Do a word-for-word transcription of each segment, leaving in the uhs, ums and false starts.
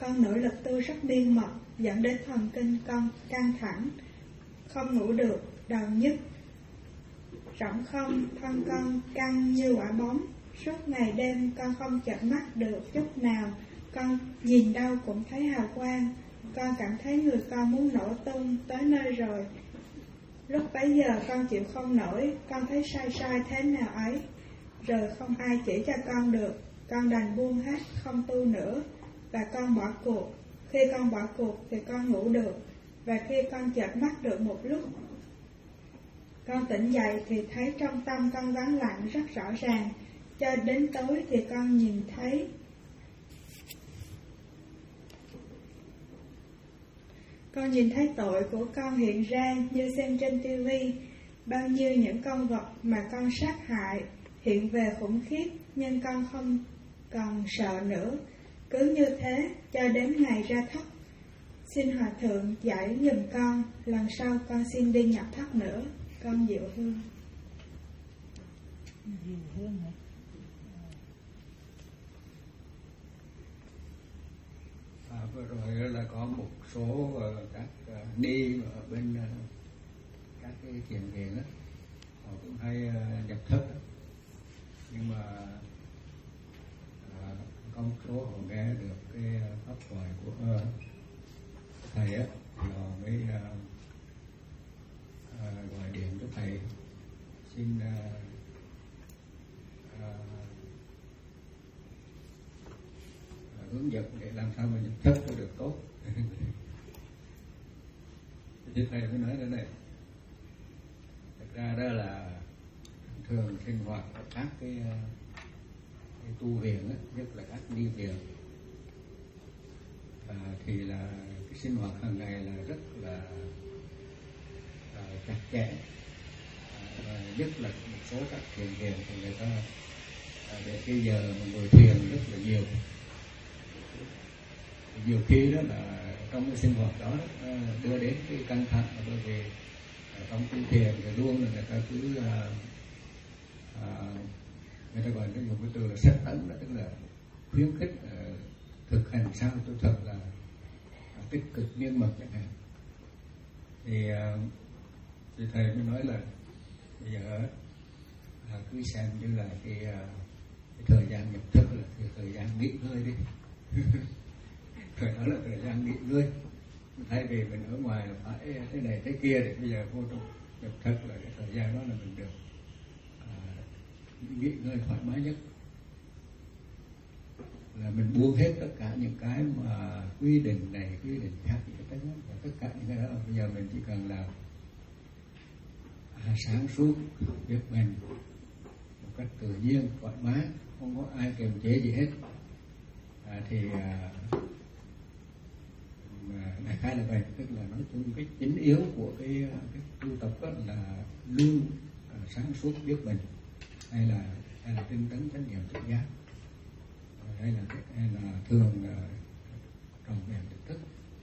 Con nỗ lực tu rất miên mật, dẫn đến thần kinh con căng thẳng, không ngủ được, đầu nhức, rỗng không, thân con căng như quả bóng. Suốt ngày đêm con không chợp mắt được chút nào, con nhìn đâu cũng thấy hào quang. Con cảm thấy người con muốn nổ tung tới nơi rồi. Lúc bấy giờ con chịu không nổi, con thấy sai sai thế nào ấy. Rồi không ai chỉ cho con được, con đành buông hết, không tu nữa, và con bỏ cuộc. Khi con bỏ cuộc thì con ngủ được, và khi con chợp mắt được một lúc, con tỉnh dậy thì thấy trong tâm con vắng lặng rất rõ ràng. Cho đến tối thì con nhìn thấy Con nhìn thấy tội của con hiện ra như xem trên tivi. Bao nhiêu những con vật mà con sát hại hiện về khủng khiếp, nhưng con không còn sợ nữa. Cứ như thế cho đến ngày ra thất. Xin Hòa Thượng dạy giùm con, lần sau con xin đi nhập thất nữa. Con Diệu Hương. Diệu Hương hả? À, vừa rồi là có một số uh, các uh, ni ở bên uh, các cái thiền viện đó, họ cũng hay uh, nhập thất đó. Nhưng mà uh, có một số họ nghe được cái pháp thoại của uh, thầy á, thì họ mới uh, uh, gọi điện cho thầy xin uh, uh, hướng dẫn để làm sao mà nhập thất cho được tốt. Thì thầy mới nói thế này, thật ra đó là thường sinh hoạt ở các cái, cái tu viện á, nhất là các ni viện, à, thì là cái sinh hoạt hàng ngày là rất là, là chặt chẽ, à, nhất là một số các thiền viện thì người ta à, để cái giờ mà ngồi thiền rất là nhiều. Nhiều khi đó là trong cái sinh hoạt đó đưa đến cái căng thẳng, bởi vì trong tu thiền thì luôn là người ta cứ à, à, người ta gọi cái dùng cái từ là xét tấn, đó tức là khuyến khích à, thực hành sao cho thật là à, tích cực miên mật chẳng hạn. Thì, à, thì thầy mới nói là bây giờ à, cứ xem như là cái, à, cái thời gian nhập thức là cái thời gian nghỉ ngơi đi. Thời đó là thời gian nghỉ ngơi, thay vì mình ở ngoài là phải thế này thế kia, để bây giờ vô trong nhập thất là cái thời gian đó là mình được à, nghỉ ngơi thoải mái nhất, là mình buông hết tất cả những cái mà quy định này quy định khác, tất, tất cả những cái đó bây giờ mình chỉ cần là à, sáng suốt biết mình một cách tự nhiên thoải mái, không có ai kiềm chế gì hết, à, thì à, đại khái là vậy. Tức là nói chung cái chính yếu của cái, cái tu tập đó là luôn uh, sáng suốt biết mình, hay là hay là tinh tấn chánh niệm tỉnh giác, hay là hay là thường uh, tròn vẹn tỉnh thức.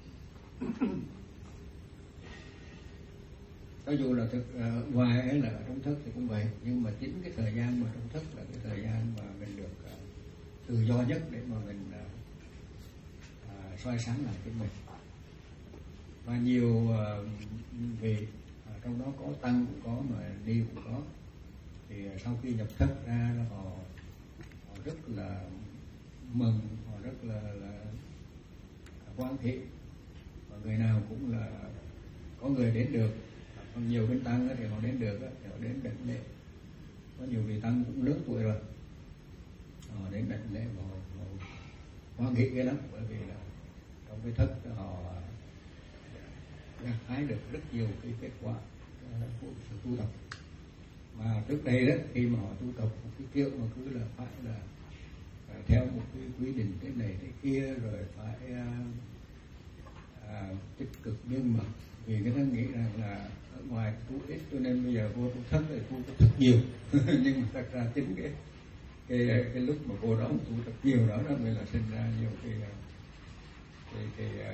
Cho dù là thực uh, ngoài hay là ở trong thức thì cũng vậy, nhưng mà chính cái thời gian mà trong thức là cái thời gian mà mình được uh, tự do nhất để mà mình uh, uh, soi sáng lại chính mình. Và nhiều uh, vị uh, trong đó có tăng cũng có mà ni cũng có, thì uh, sau khi nhập thất ra họ, họ rất là mừng, họ rất là, là hoan hỷ, và người nào cũng là có người đến được, còn nhiều bên tăng thì họ đến được thì họ đến đảnh lễ. Có nhiều vị tăng cũng lớn tuổi rồi, họ đến đảnh lễ và họ, họ hoan hỷ cái lắm, bởi vì là trong cái thất họ gặt hái được rất nhiều cái kết quả của sự tu tập. Mà trước đây đó, khi mà họ tu tập một cái kiểu mà cứ là phải là theo một cái quy định thế này thế kia, rồi phải à, à, tích cực miên mật, vì người ta nghĩ rằng là ở ngoài tu ít cho nên bây giờ vô tu thất thì tu thật nhiều. Nhưng mà thật ra chính cái cái cái lúc mà vô đó tu thật nhiều đó đó mới là sinh ra nhiều cái cái cái, cái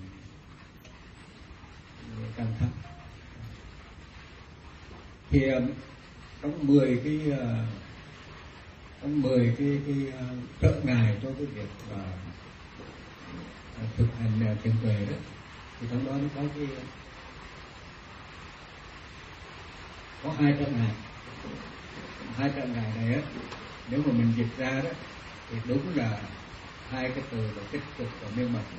uh, căng thẳng. Thì uh, trong mười cái uh, trong mười cái cái uh, trở ngại cho cái việc uh, thực hành thiền tuệ đó, thì trong đó nó có cái có hai trở ngại. Hai trở ngại này á, nếu mà mình dịch ra đó thì đúng là hai cái từ là tích cực và miên mật.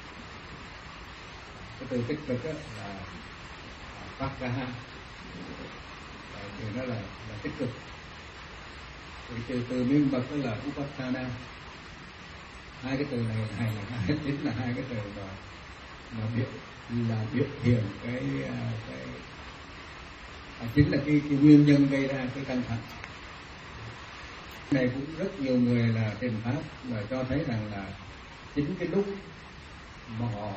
Cái từ tích cực á là Vajraha, thì nó là là tích cực. Thì từ từ miên mật đó là Upathana. Hai cái từ này này là hai chính là hai cái từ mà mà biểu là biểu hiện cái cái à, chính là cái, cái nguyên nhân gây ra cái căng thẳng. Này cũng rất nhiều người là thiền pháp và cho thấy rằng là chính cái lúc mà họ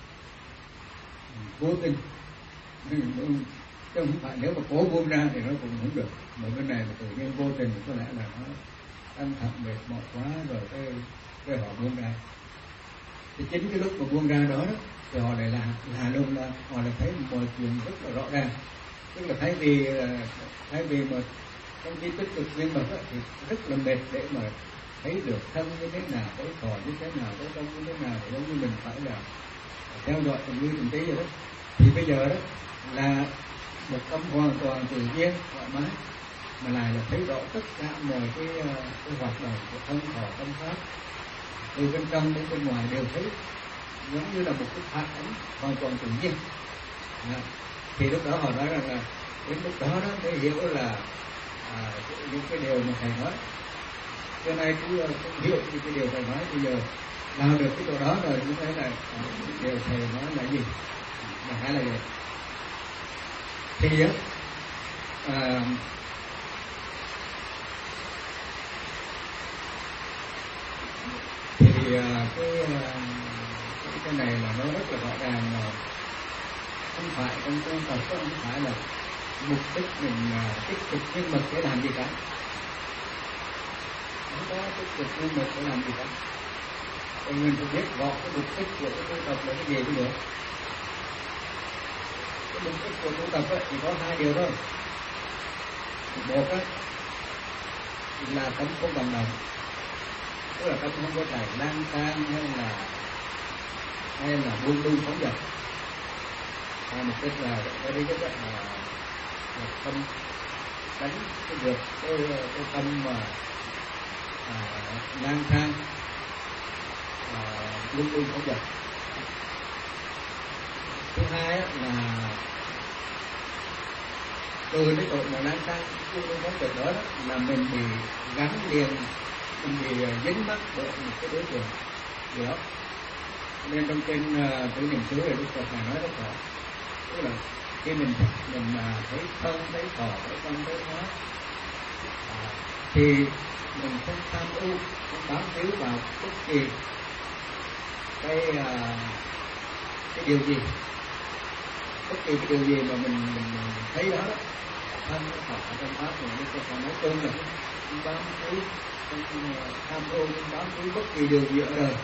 vô tình, chứ không phải nếu mà cố buông ra thì nó cũng không được. Mà bên này là tự nhiên vô tình, có lẽ là nó căng thẳng mệt mỏi quá rồi cái cái họ buông ra. Thì chính cái lúc mà buông ra đó, đó thì họ lại là là luôn là họ lại thấy mọi chuyện rất là rõ ràng. Tức là thay vì thay vì mà trong khi tích cực miên mật thì rất là mệt để mà thấy được thân như thế nào, thấy thọ như thế nào, thấy tâm như thế nào, thì giống như mình phải là theo dõi từng ly từng tí vậy đó. Thì bây giờ đó là một tâm hoàn toàn tự nhiên thoải mái, mà lại là thấy rõ tất cả mọi cái, cái hoạt động của thân thọ tâm pháp từ bên trong đến bên ngoài đều thấy giống như là một cái phản ánh hoàn toàn tự nhiên. À, thì lúc đó họ nói rằng là đến lúc đó đó mới hiểu là à, những cái điều mà thầy nói. Cho nên cứ không hiểu những cái điều thầy nói, bây giờ làm được cái chỗ đó rồi chúng thấy là à, điều thầy nói là gì, mà hay là vậy. Thì á à, thì à, cái, cái cái này là nó rất là rõ ràng, mà không phải trong tu tập, không phải là mục đích mình uh, tích cực miên mật để làm gì cả, không có tích cực miên mật để làm gì cả. Thì mình phải biết rõ cái mục đích của cái tu tập là cái gì cũng được. Cái mục đích của tu tập ấy, thì có hai điều thôi. Một ấy, là tâm không bằng đồng, tức là tâm không có chạy lang thang hay là hay là buông lung phóng dật. À, mục đích là cái đấy là một tâm đánh cái việc cái, cái tâm mà à, lang thang à, luôn luôn phóng dật. Thứ hai á, là từ cái tội mà lang thang luôn luôn phóng dật đó, đó là mình bị gắn liền, mình bị dính mắc bởi một cái đối tượng gì đó. Nên trong kinh uh, Tứ Niệm xứ này Đức Phật này nói rất rõ, tức là khi mình mình uh, thấy thân, thấy thọ, thấy tâm, thấy hóa à, thì mình không tham ưu, không bám víu vào bất kỳ cái uh, cái điều gì, bất kỳ cái điều gì mà mình mình, mình thấy đó, đó thân, thọ, tâm, pháp, thì Đức Phật nói chung là không bám víu, không tham ưu, không bám víu bất kỳ điều gì ở đời.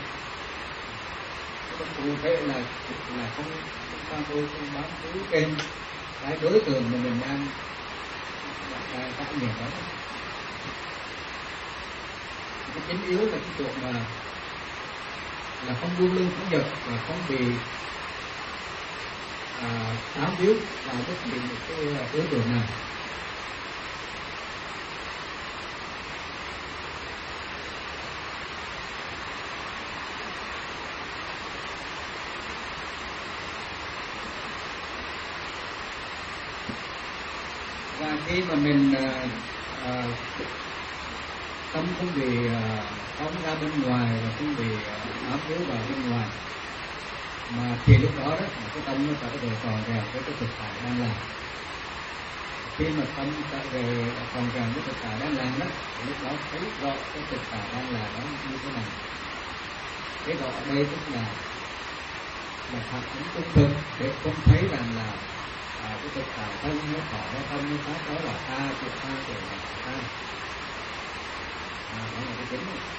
Cũng thế là là không không tham ô, không bám víu trên cái đối tượng mà mình đang đang trải nghiệm đó. Cái chính yếu là cái chỗ mà là không buông lưng phóng dật và không bị à, bám víu vào bất kỳ một cái đối tượng nào. Và khi mà mình uh, uh, tâm không bị phóng uh, ra bên ngoài và không bị uh, áp yếu vào bên ngoài, mà thì lúc đó đó cái tâm nó trở về tròn vẹn với cái thực tại đang làm. Khi mà tâm trở về tròn vẹn với thực tại đang làm đó, lúc đó thấy rõ cái thực tại đang làm nó như thế nào. Cái rõ ở đây tức là là phản ứng trung thực, để không thấy rằng là à, cái thực tại thân nó thọ nó tâm nó pháp đó là ta, chuyện ta, chuyện là ta. À, đó là cái chính này.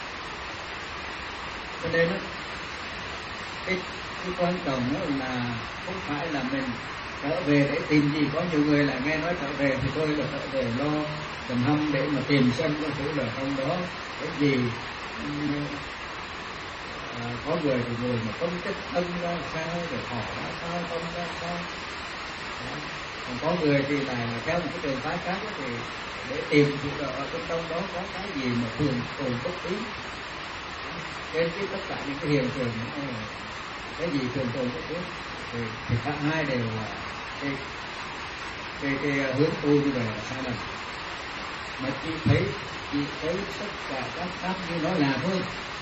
Cho nên đó, cái, cái quan trọng đó là không phải là mình trở về để tìm gì. Có nhiều người là nghe nói trở về thì tôi là trở về lo tầm hâm để mà tìm xem có thứ là trong đó cái gì À, có người thì người mà công chất tâm ra sao, rồi họ ra sao, tâm ra sao. Đó. Còn có người thì là theo một cái trường phái khác thì để tìm sự ở bên trong đó có cái gì mà thường tồn bất biến. Trên cái tất cả những cái hiện tượng những cái, cái gì thường tồn bất biến thì, thì cả hai đều là cái cái, cái hướng tu như vậy là sai lầm. Mà chỉ thấy chỉ thấy tất cả các pháp như nó là thôi.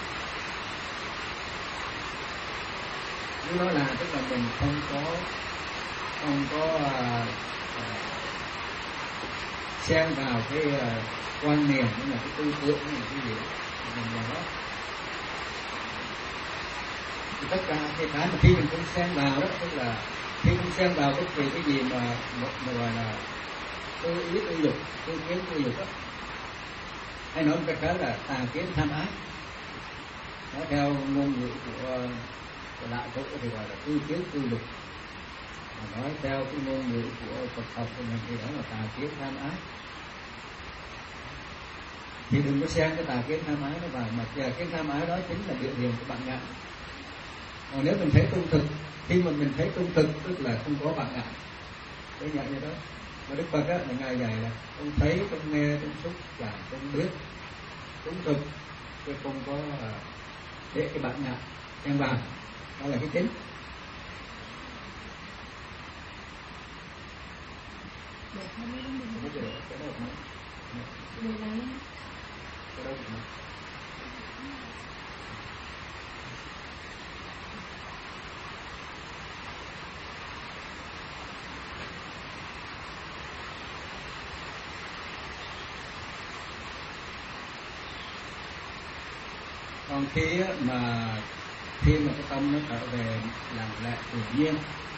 Như nó là tức là mình không có không có à, à, xen vào cái à, quan niệm như là cái tư tưởng như là cái gì mình là đó. Thì tất cả cái cái mà khi mình không xen vào đó, tức là khi không xen vào bất kỳ cái gì mà mà gọi là tư ý tư dục, tư kiến tư dục đó, hay nói một cách khác là tà kiến tham ái. Nó theo ngôn ngữ của, của đại phật thì gọi là tư kiến tư dục. Mà nói theo cái ngôn ngữ của Phật học của mình thì đó là tà kiến tham ái. Thì đừng có xen cái tà kiến tham ái nó vào, mà cái tham ái đó chính là biểu hiện của bạn ngã. Còn nếu mình thấy trung thực, khi mà mình thấy trung thực tức là không có bạn ngã, cái nhận như đó. Mà Đức Phật á, là Ngài dạy là không thấy, không nghe, không xúc, và không biết, trung thực, chứ không có để cái bạn ngã xen vào. Đó là cái chính. Còn khi mà khi mà cái tâm nó trở về lặng lẽ tự nhiên,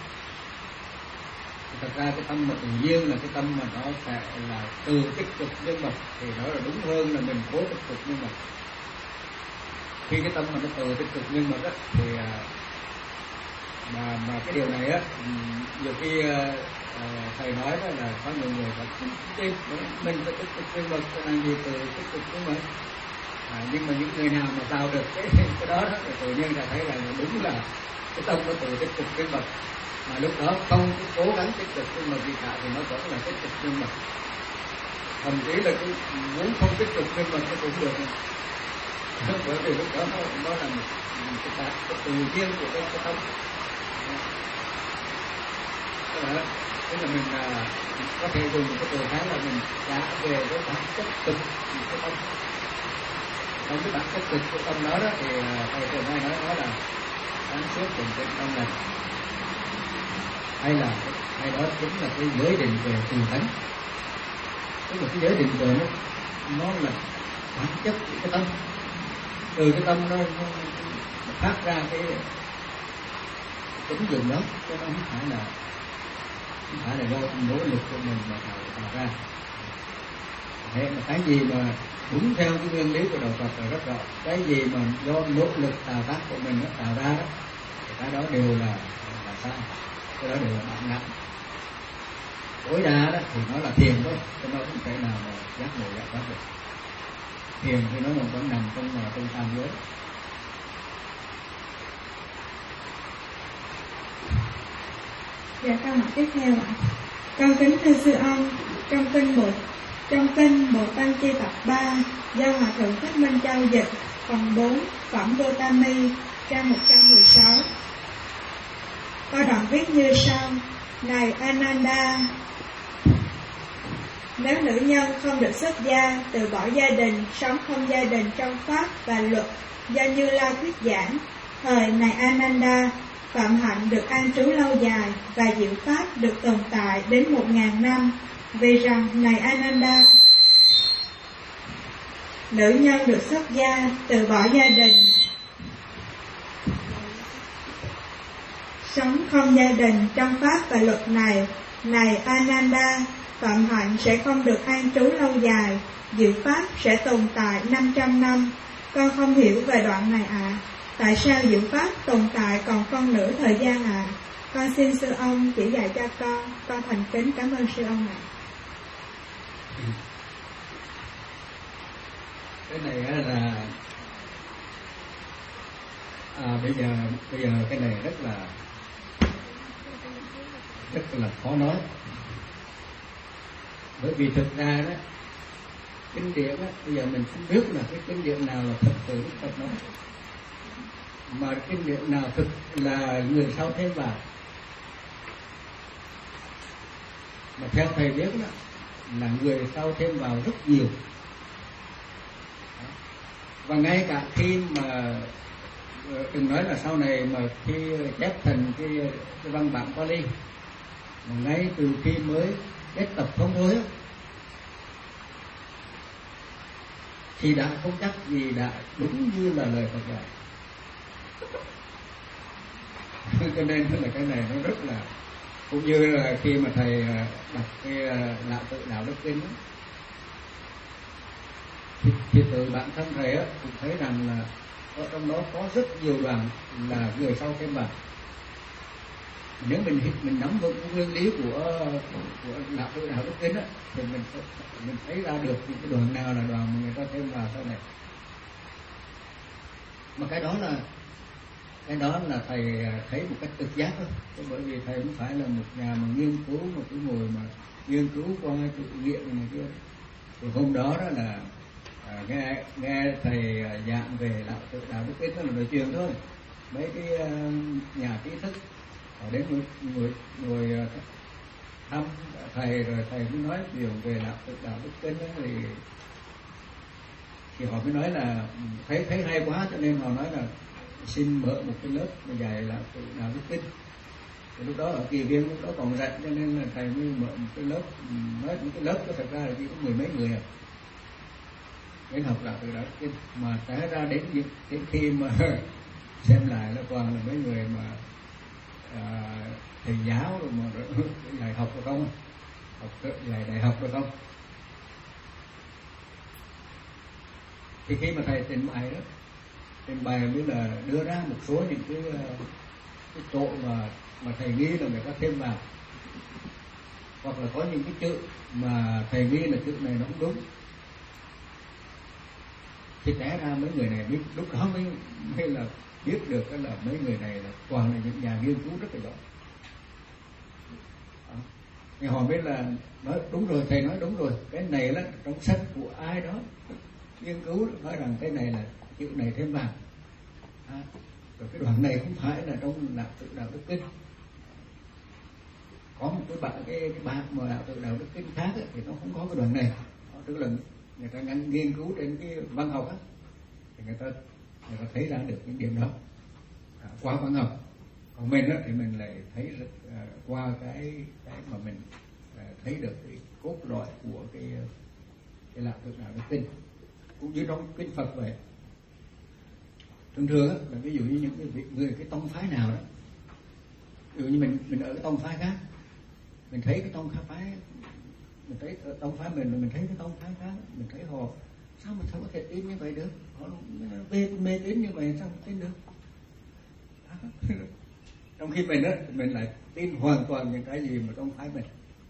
thật ra cái tâm mà tự nhiên là cái tâm mà nó sẽ là từ tích cực nhân vật, thì nó là đúng hơn là mình cố tích cực nhân vật. Khi cái tâm mà nó từ tích cực nhân vật á, thì mà mà cái điều này á, nhiều khi thầy nói đó là có nhiều người phải tin mình phải tích cực nhân vật, cho nên gì từ tích cực nhân vật. À, nhưng mà những người nào mà tạo được cái cái đó đó thì tự nhiên là thấy là đúng là cái tâm nó từ tích cực nhân vật, mà lúc đó không cái cố gắng tích cực nhưng mà gì cả thì nó vẫn là tích cực nhân vật. Thậm chí là cái muốn không tích cực nhân vật nó cũng được, bởi vì lúc đó nó, nó là một cái, cái tự nhiên của cái, cái tâm. Đó. Tức là mình à, có thể dùng cái từ khá là mình trả về với bản chất thực của cái tâm. Trong cái bản chất thực của tâm đó, đó thì thầy thường hay nói đó là sáng suốt bình tĩnh trong lành, hay là hay đó chính là cái giới định về từ tánh. Tức là cái giới định về nó nó là bản chất của cái tâm, từ cái tâm nó, nó, nó phát ra cái tính dụng đó, chứ nó không phải là không phải là do nỗ lực của mình mà tạo, tạo ra. Thế mà cái gì mà đúng theo cái nguyên lý của đạo Phật là rất rõ, cái gì mà do nỗ lực tạo tác của mình nó tạo ra đó, thì cái đó đều là là sai, cái đó đều là bạn ngã. Tối đa đó thì nó là thiền thôi, chứ nó không thể nào mà giác ngộ giải thoát được. Thiền thì nó vẫn nằm trong trong tam giới. Dạ, câu hỏi tiếp theo ạ. Con kính thưa sư ông, trong kinh bộ trong kinh Bộ Tăng Chi tập ba do Hòa thượng Thích Minh Châu dịch, phần bốn, phẩm Gotami, trang một trăm mười sáu, có đoạn viết như sau: Này Ananda, nếu nữ nhân không được xuất gia, từ bỏ gia đình, sống không gia đình trong pháp và luật do Như Lai thuyết giảng, thời này Ananda, phạm hạnh được an trú lâu dài và diệu pháp được tồn tại đến một ngàn năm. Vì rằng này Ananda, nữ nhân được xuất gia, từ bỏ gia đình, sống không gia đình trong pháp và luật này, này Ananda, phạm hạnh sẽ không được an trú lâu dài, diệu pháp sẽ tồn tại năm trăm năm. Con không hiểu về đoạn này ạ. À. Tại sao diệu pháp tồn tại còn phân nửa thời gian ạ? À? Con xin sư ông chỉ dạy cho con. Con thành kính cảm ơn sư ông ạ. À. Cái này là À, bây giờ bây giờ cái này rất là rất là khó nói, bởi vì thực ra đó kinh điển á, bây giờ mình không biết là cái kinh điển nào là thật từ Đức Phật nói, mà kinh điển nào thực là người sau thêm vào. Mà theo thầy biết đó là người sau thêm vào rất nhiều. Và ngay cả khi mà đừng nói là sau này mà khi chép thành cái, cái văn bản Pali, mà ngay từ khi mới kết tập thông thôi thì đã không chắc gì đã đúng như là lời Phật dạy. Cho nên là cái này nó rất là, cũng như là khi mà thầy đọc cái Lão Tự Đạo Đức Kinh đó, thì, thì từ bản thân thầy á cũng thấy rằng là ở trong đó có rất nhiều đoạn là người sau thêm vào. Nếu mình mình nắm vững nguyên lý của của Lão Tự Đạo Đức Kinh á, thì mình mình thấy ra được những cái đoạn nào là đoạn mà người ta thêm vào sau này. Mà cái đó là cái đó là thầy thấy một cách trực giác thôi, bởi vì thầy không phải là một nhà mà nghiên cứu, một cái ngồi mà nghiên cứu qua tự nghiệm này kia. Thì hôm đó đó là à, nghe nghe thầy giảng về Lão Tự Đạo Đức Kinh, đó là nói chuyện thôi. Mấy cái uh, nhà trí thức họ đến ngồi ngồi, ngồi thăm thầy, rồi thầy mới nói chuyện về Lão Tự Đạo Đức Kinh đó, thì thì họ mới nói là thấy thấy hay quá, cho nên họ nói là xin mở một cái lớp mà dạy Lão Tự Đạo Đức Kinh. Thì lúc đó ở Kỳ Viên lúc đó còn rảnh, cho nên là thầy mới mở một cái lớp. Nói một cái lớp đó thật ra là chỉ có mười mấy người à, đến học Lão Tự Đạo Đức Kinh. Mà té ra đến đến khi mà xem lại là toàn là mấy người mà à, thầy giáo rồi mà dạy học được không, học dạy đại học được không. Thì khi mà thầy trình bày đó, trình bày mới là đưa ra một số những cái cái chỗ mà mà thầy nghĩ là người ta thêm vào, hoặc là có những cái chữ mà thầy nghĩ là chữ này nó không đúng, thì té ra mấy người này biết, lúc đó mới mới là biết được là mấy người này là toàn là những nhà nghiên cứu rất là giỏi. Thì họ biết là nói đúng rồi, thầy nói đúng rồi, cái này là trong sách của ai đó nghiên cứu nói rằng cái này là chữ này thêm vào, à, rồi cái đoạn này không phải là trong Lão Tự Đạo Đức Kinh. Có một cái bạn cái, cái bạn mà Lão Tự Đạo Đức Kinh khác ấy, thì nó không có cái đoạn này. Đó, tức là người ta ngăn nghiên cứu trên cái văn học á, thì người ta người ta thấy ra được những điểm đó à, qua văn học. Còn mình á thì mình lại thấy rất, à, qua cái cái mà mình à, thấy được cái cốt lõi của cái cái Lão Tự Đạo Đức Kinh, cũng như trong kinh Phật vậy. Thường thường á, là ví dụ như những cái vị, người cái tông phái nào đó, ví dụ như mình mình ở cái tông phái khác, mình thấy cái tông phái mình thấy ở tông phái mình, mình thấy cái tông phái khác, mình thấy họ sao mà sao có thể tin như vậy được, họ mê mê tín như vậy sao mà tin được. Trong khi mình á, mình lại tin hoàn toàn những cái gì mà tông phái mình.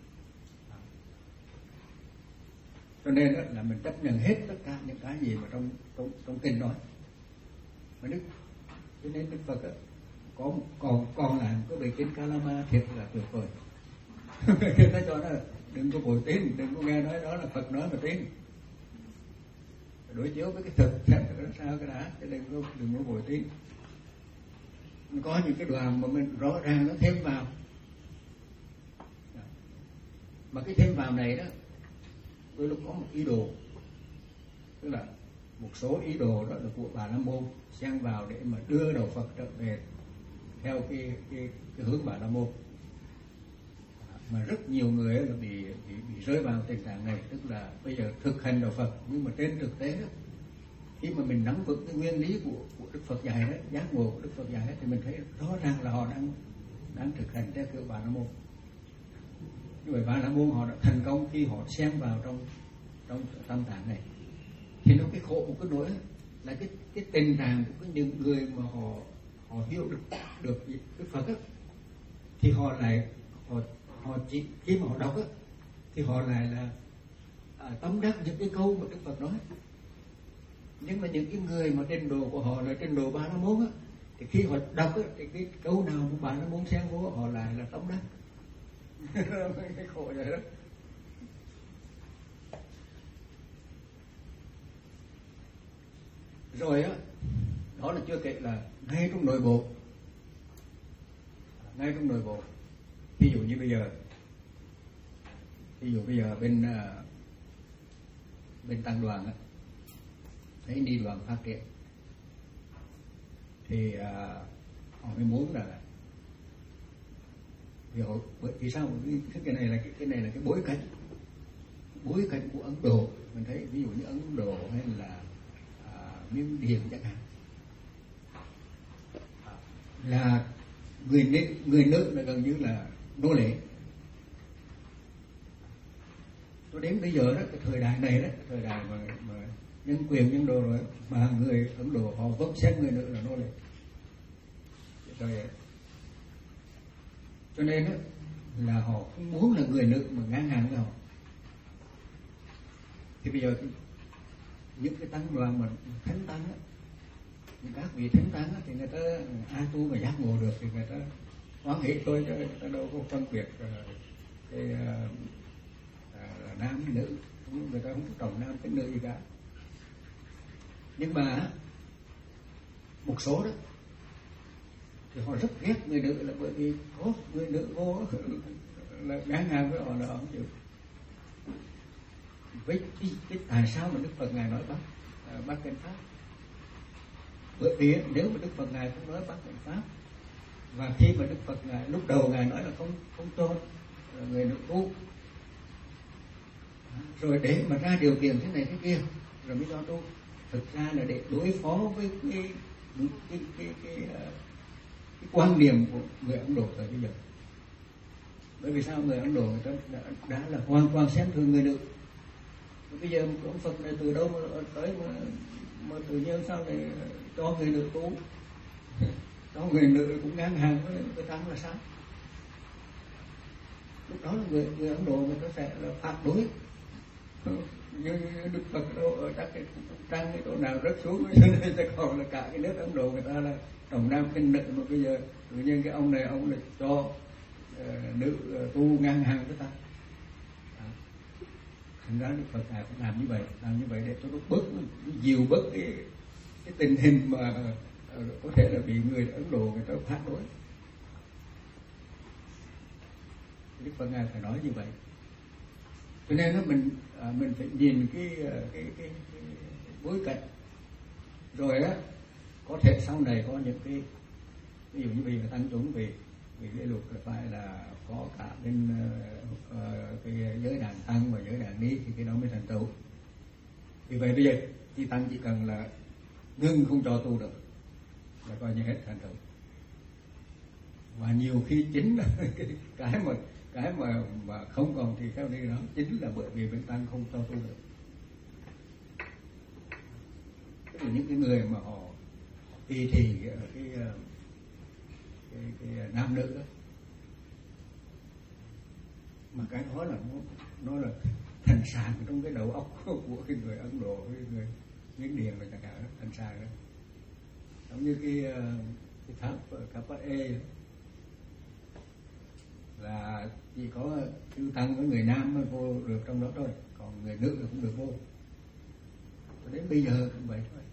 Cho nên đó là mình chấp nhận hết tất cả những cái gì mà trong trong trong kinh nói. Mà Đức, cho nên Đức Phật đó, có còn còn lại một cái bài kinh Kalama thiệt là tuyệt vời. Người ta cho nó đừng có vội tin, đừng có nghe nói đó là Phật nói mà tin. Đối chiếu với cái thực xem nó sao cái đã, chứ đừng có đừng có vội tin. Có những cái đoạn mà mình rõ ràng nó thêm vào, mà cái thêm vào này đó đôi lúc có một ý đồ, tức là một số ý đồ đó là của Bà La Môn xen vào để mà đưa đầu Phật trở về theo cái cái, cái hướng Bà La Môn. Mà rất nhiều người là bị, bị bị rơi vào tình trạng này, tức là bây giờ thực hành đạo Phật nhưng mà trên thực tế đó, khi mà mình nắm vững cái nguyên lý của của Đức Phật dạy đó, giác ngộ của Đức Phật dạy đó, thì mình thấy rõ ràng là họ đang đang thực hành theo kiểu Bà La Môn. Như vậy Bà La Môn họ đã thành công khi họ xen vào trong trong tâm tạng này. Thì nó cái khổ một cái nỗi là cái cái tình trạng của những người mà họ họ hiểu được được Đức Phật á, thì họ lại họ họ chỉ khi mà họ đọc á, thì họ lại là à, tóm đắc những cái câu mà Đức Phật nói. Nhưng mà những cái người mà trình độ của họ là trình độ Ba La Môn á, thì thì khi họ đọc ấy, thì cái câu nào mà bạn nó muốn xen vô họ lại là tống đó. Cái khổ vậy đó. Rồi á, đó là chưa kể là ngay trong nội bộ, ngay trong nội bộ, ví dụ như bây giờ, ví dụ bây giờ bên uh, bên tăng đoàn á, thấy đi đoàn phát triển, thì uh, họ mới muốn là vì, họ, vì sao cái, cái này là cái, cái này là cái bối cảnh, bối cảnh của Ấn Độ. Mình thấy ví dụ như Ấn Độ hay là uh, Miến Điện chẳng hạn, là người nữ, người nữ là gần như là nô lệ. Cho đến bây giờ đó, cái thời đại này đó, cái thời đại mà, mà nhân quyền nhân đồ rồi, mà người Ấn Độ họ vẫn xem người nữ là nô lệ. Rồi, cho nên đó, là họ không muốn là người nữ mà ngang hàng với họ. Thì bây giờ những cái tăng đoàn mà thánh tăng á, các vị thánh tăng á, thì người ta ai tu mà giác ngộ được thì người ta hoan hỷ thôi, chứ người ta đâu có phân biệt uh, cái uh, uh, nam nữ, người ta không có trọng nam cái nữ gì cả. Nhưng mà một số đó thì họ rất ghét người nữ, là bởi vì có người nữ vô là ngang hàng với họ là họ không chịu. Với cái, cái tại sao mà Đức Phật ngài nói bắt uh, bắt kinh pháp? Bởi vì nếu mà Đức Phật ngài không nói bắt biện pháp, và khi mà Đức Phật ngài lúc đầu ngài nói là không không cho người nữ tu, rồi để mà ra điều kiện thế này thế kia rồi mới cho tu, thực ra là để đối phó với cái cái cái cái, cái, cái quan niệm của người Ấn Độ thời bây giờ. Bởi vì sao? Người Ấn Độ người ta đã, đã là hoàn toàn xem thường người nữ. Bây giờ ông Phật này từ đâu mà tới mà mà tự nhiên sao này cho người nữ tu, cho người nữ cũng ngang hàng với người tăng là sao? Lúc đó là người người Ấn Độ người ta sẽ là phản đối. Như Đức Phật đâu ở các cái trang cái chỗ nào rớt xuống cho nên sẽ còn là cả cái nước Ấn Độ người ta là trọng nam khinh nữ, mà bây giờ tự nhiên cái ông này ông lại cho uh, nữ uh, tu ngang hàng với ta. Thành ra Đức Phật ngài phải làm như vậy, làm như vậy để cho nó bớt, dìu bớt cái, cái tình hình mà uh, có thể là bị người Ấn Độ người ta phản đối. Đức Phật ngài phải nói như vậy. Cho nên đó mình à, mình phải nhìn cái cái, cái, cái, cái bối cảnh, rồi á có thể sau này có những cái ví dụ như bây giờ tăng chúng vì vì cái luật là phải là có cả bên uh, uh, cái giới đàn tăng và giới đàn ni thì cái đó mới thành tựu. Vì vậy bây giờ chỉ tăng chỉ cần là ngưng không cho tu được là coi như hết thành tựu. Và nhiều khi chính là cái, cái mà cái mà mà không còn thì theo đi đó chính là bởi vì bên tăng không cho tu được. Tức là những cái người mà họ tỳ thì cái cái, cái, cái nam nữ đó, mà cái đó là nó, nó là thành sản trong cái đầu óc của cái người Ấn Độ với người Miến Điện và chẳng hạn đó, thành sản đó. Giống như cái cái tháp Kappa-e là chỉ có chư tăng với người nam mới vô được trong đó thôi, còn người nữ là không được vô. Đến bây giờ cũng vậy thôi.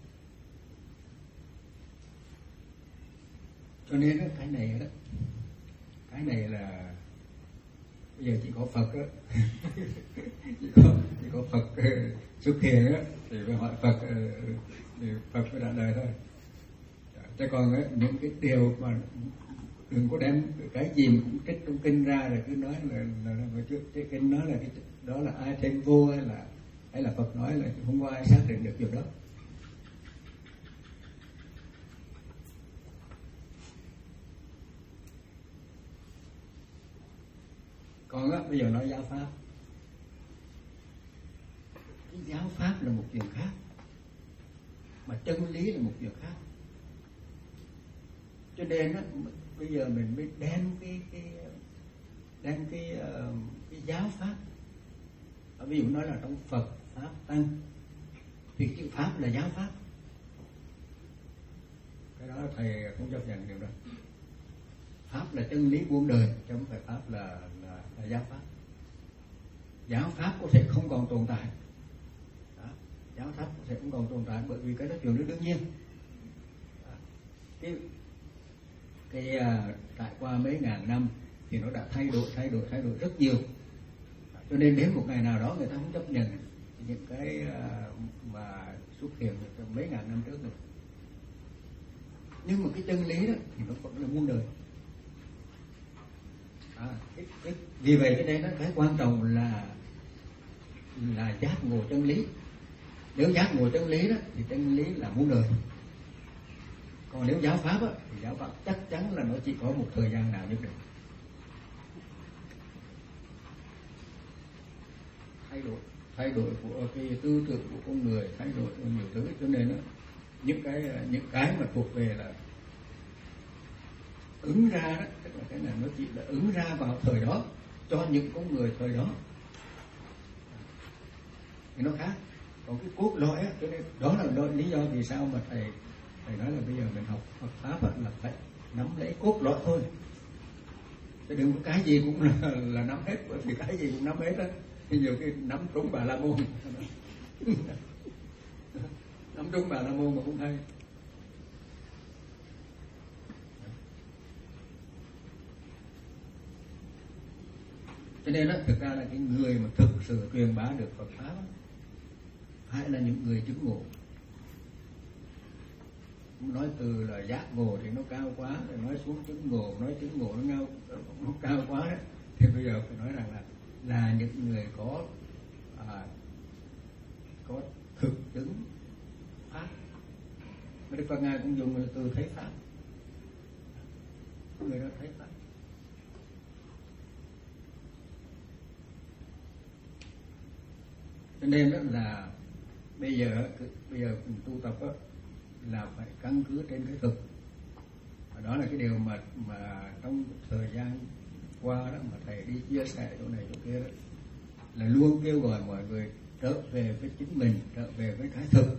Cho nên đó, cái này đó, cái này là bây giờ chỉ có Phật đó, chỉ có chỉ có Phật xuất hiện đó thì phải hỏi Phật, thì Phật mới trả lời thôi. Chứ còn ấy, những cái điều mà đừng có đem cái gì mà cũng trích trong kinh ra rồi cứ nói là là, là trước cái kinh nói là cái đó là ai thêm vô hay là hay là Phật nói là không có ai xác định được điều đó. Còn á, bây giờ nói giáo pháp, cái giáo pháp là một chuyện khác, mà chân lý là một chuyện khác. Cho nên á, bây giờ mình mới đem cái cái đem cái uh, cái giáo pháp, ví dụ nói là trong Phật pháp tăng thì chữ pháp là giáo pháp, cái đó thầy không chấp nhận điều đó. Pháp là chân lý muôn đời, chứ không phải pháp là, là, là giáo pháp. Giáo pháp có thể không còn tồn tại. Đó. Giáo pháp có thể không còn tồn tại bởi vì cái đó chuyện đó đương nhiên. Đó. Cái, cái à, trải qua mấy ngàn năm thì nó đã thay đổi, thay đổi, thay đổi rất nhiều. Đó. Cho nên đến một ngày nào đó người ta không chấp nhận những cái à, mà xuất hiện trong mấy ngàn năm trước nữa. Nhưng mà cái chân lý đó thì nó vẫn là muôn đời. À, cái, cái, vì vậy cái đây nó cái quan trọng là là giác ngộ chân lý. Nếu giác ngộ chân lý đó thì chân lý là muôn đời. Còn nếu giáo pháp đó, thì giáo pháp chắc chắn là nó chỉ có một thời gian nào nhất định. Thay đổi, thay đổi của cái tư tưởng của con người, thay đổi của nhiều thứ, cho nên đó, những cái những cái mà thuộc về là ứng ra đó, tức là cái này nó chỉ là ứng ra vào thời đó cho những con người thời đó thì nó khác. Còn cái cốt lõi á, cho nên đó là đó, lý do vì sao mà thầy thầy nói là bây giờ mình học Phật pháp là phải nắm lấy cốt lõi thôi, chứ đừng có cái gì cũng là, là nắm hết, bởi vì cái gì cũng nắm hết á thì nhiều khi nắm trúng Bà La Môn nắm trúng Bà La Môn mà cũng hay. Cho nên đó, thực ra là cái người mà thực sự truyền bá được Phật pháp đó, phải là những người chứng ngộ. Nói từ là giác ngộ thì nó cao quá, rồi nói xuống chứng ngộ, nói chứng ngộ nó cao, nó cao quá đấy. Thì bây giờ phải nói rằng là là những người có à, có thực chứng pháp. Đức Phật Ngài cũng dùng từ thấy pháp, người đó thấy pháp. Cho nên đó là bây giờ bây giờ tu tập đó, là phải căn cứ trên cái thực. Và đó là cái điều mà mà trong thời gian qua đó mà thầy đi chia sẻ chỗ này chỗ kia đó, là luôn kêu gọi mọi người trở về với chính mình, trở về với cái thực.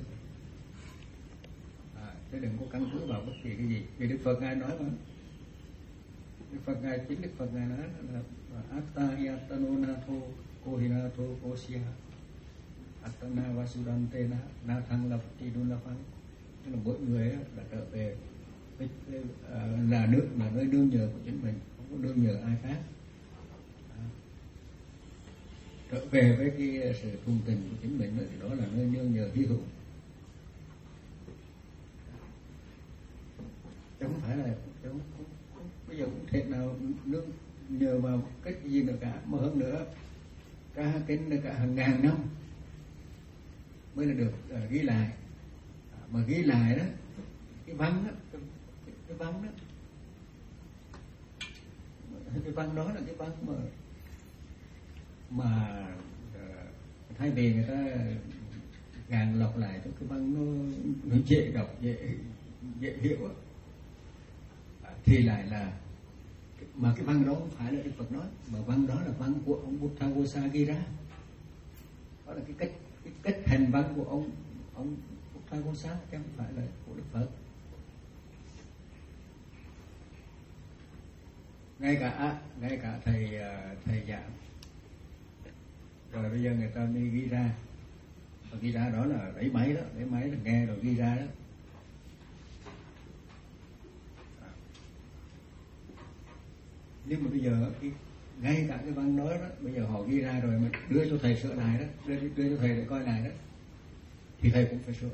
À, chứ đừng có căn cứ vào bất kỳ cái gì. Vì Đức Phật Ngài nói mà, Đức Phật Ngài chính Đức Phật Ngài nói là Atta Yatano Natho Kohinatho Kosya Atana Vasudantena Nathang Lapti Dunlapang. Tức là mỗi người là trở về với, với, uh, là nước là nơi nương nhờ của chính mình, không có nương nhờ ai khác. À, trở về với cái sự thuần tình của chính mình thì đó là nơi nương nhờ hy hữu. Chứ không phải là chứ không, không, không, bây giờ cũng thể nào nương nhờ vào cách gì nữa cả, mà hơn nữa cả kinh cả hàng ngàn năm mới là được uh, ghi lại. Mà ghi lại đó, cái văn đó, cái, cái văn đó, cái văn đó là cái văn mà mà uh, thay vì người ta gàn lọc lại cho cái văn nó, nó dễ đọc, dễ dễ hiểu đó, thì lại là mà cái văn đó không phải là Đức Phật nói, mà văn đó là văn của ông Buddhaghosa ghi ra. Đó là cái cách cái cách hành văn của ông ông Buddhaghosa, chứ không phải là của Đức Phật. Ngay cả ngay cả thầy thầy giảng rồi bây giờ người ta mới ghi ra, và ghi ra đó là lấy máy đó, lấy máy là nghe rồi ghi ra đó. Nhưng mà bây giờ cái, ngay cả cái văn nói đó, bây giờ họ ghi ra rồi mà đưa cho thầy sửa lại đó, đưa, đưa cho thầy để coi lại đó, thì thầy cũng phải sửa.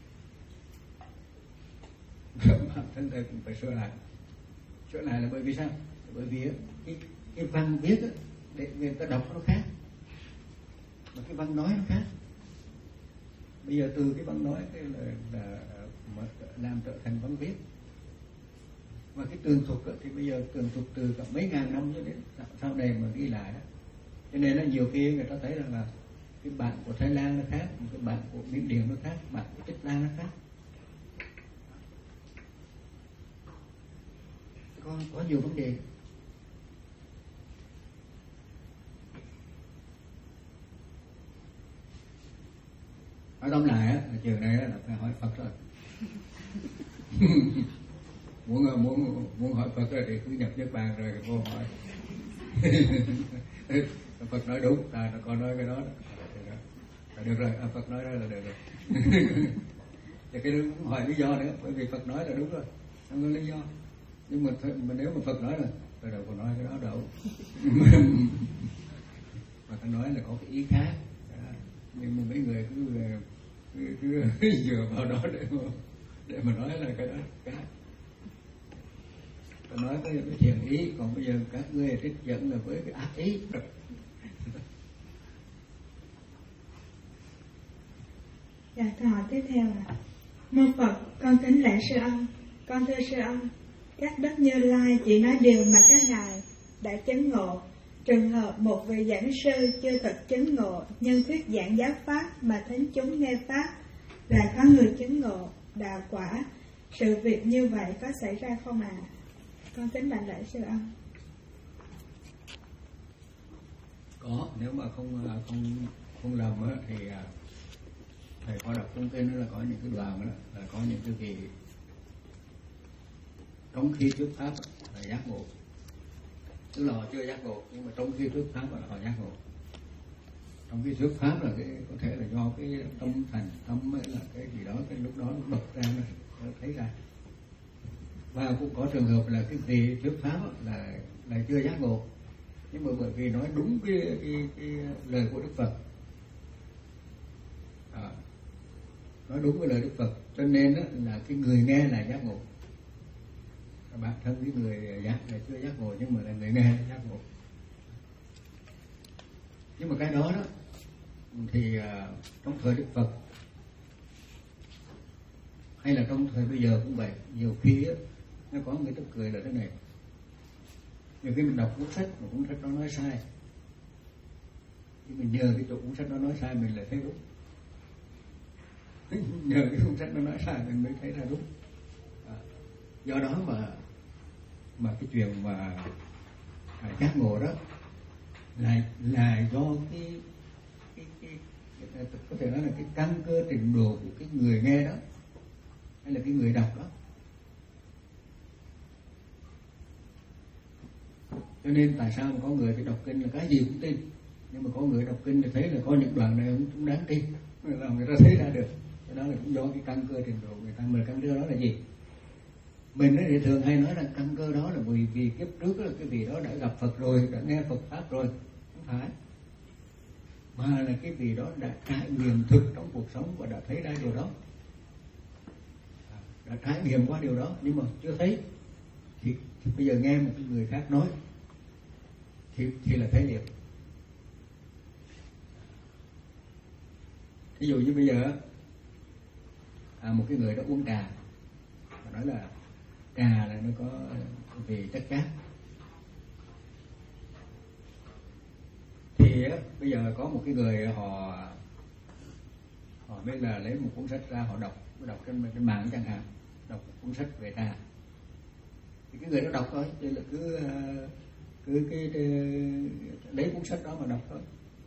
Bản thân thầy cũng phải sửa lại. Sửa lại là bởi vì sao? Bởi vì cái, cái văn viết đó, để người ta đọc nó khác, mà cái văn nói nó khác. Bây giờ từ cái văn nói cái là, là, là làm trở thành văn viết. Và cái tường thuật thì bây giờ tường thuật từ cả mấy ngàn năm cho đến sau này mà ghi lại đó. Cho nên là nhiều khi người ta thấy rằng là cái bản của Thái Lan nó khác, cái bản của Miến Điện nó khác, bản của Tích Lan nó khác. Có, có nhiều vấn đề. Nói tóm lại á, trường này là phải hỏi Phật rồi. muốn muốn muốn hỏi Phật thì cứ nhập Niết Bàn rồi vô hỏi. Phật nói đúng, à con nói cái đó, là được rồi, à, Phật nói đó là được rồi. Thì cái đó cũng hỏi lý do nữa, bởi vì Phật nói là đúng rồi, không có lý do. Nhưng mà, mà nếu mà Phật nói là tôi đâu có nói cái đó đâu. Mà ta nói là có cái ý khác. À, nhưng mà mấy người cứ cứ, cứ dựa vào đó để mà, để mà nói là cái đó khác. Ta nói cái, cái thiện ý, còn bây giờ các ngươi trích dẫn là với cái ác ý. Dạ, câu hỏi tiếp theo là: Mô Phật, con kính lễ sư ông. Con thưa sư ông, các đức Như Lai chỉ nói điều mà các ngài đã chứng ngộ. Trường hợp một vị giảng sư chưa thực chứng ngộ nhưng thuyết giảng giáo pháp mà thính chúng nghe pháp là có người chứng ngộ đạo quả, sự việc như vậy có xảy ra không ạ? À? Con kính đảnh lễ sư ông. Có, nếu mà không không không lầm á thì thầy có đọc thông tin đó là có những cái đoàn đó là có những cái vị trong khi thuyết pháp là giác ngộ, tức là họ chưa giác ngộ nhưng mà trong khi thuyết pháp là họ giác ngộ. Trong khi thuyết pháp là cái có thể là do cái tâm thành tâm ấy là cái gì đó cái lúc đó nó bật ra nó thấy ra. Và cũng có trường hợp là cái vị thuyết pháp là là chưa giác ngộ nhưng mà bởi vì nói đúng cái cái, cái lời của Đức Phật, à, nói đúng với lời Đức Phật cho nên đó là cái người nghe là giác ngộ. Bản thân cái người giác là chưa giác ngộ nhưng mà là người nghe giác ngộ. Nhưng mà cái đó đó thì uh, trong thời Đức Phật hay là trong thời bây giờ cũng vậy, nhiều khi á nó có người tức cười là thế này. Nhiều khi mình đọc cuốn sách mà cuốn sách đó nói sai, nhưng mình nhờ cái chỗ cuốn sách đó nói sai mình lại thấy đúng. Nhờ cái cuốn sách nó nói sai mình mới thấy ra đúng. À, do đó mà mà cái chuyện mà à, giác ngộ đó là là do cái, cái, cái, cái có thể nói là cái căn cơ trình độ của cái người nghe đó hay là cái người đọc đó. Cho nên tại sao mà có người thì đọc kinh là cái gì cũng tin, nhưng mà có người đọc kinh thì thấy là có những đoạn này cũng đáng tin, là người ta thấy ra được. Cái đó là cũng do cái căn cơ trình độ người ta. Mà căn cơ đó là gì? Mình thì thường hay nói là căn cơ đó là vì vì kiếp trước là cái vị đó đã gặp Phật rồi, đã nghe Phật pháp rồi, không phải, mà là cái vị đó đã trải nghiệm thực trong cuộc sống và đã thấy ra điều đó, đã trải nghiệm qua điều đó nhưng mà chưa thấy. Thì, thì bây giờ nghe một cái người khác nói thì, thì là thấy liền. Ví dụ như bây giờ à, một cái người đó uống trà và nói là trà là nó có vị chất cát, thì á, bây giờ có một cái người họ họ biết là lấy một cuốn sách ra họ đọc đọc trên trên mạng chẳng hạn, đọc một cuốn sách về trà, thì cái người đó đọc thôi, thì là cứ cứ cái, cái lấy cuốn sách đó mà đọc thôi.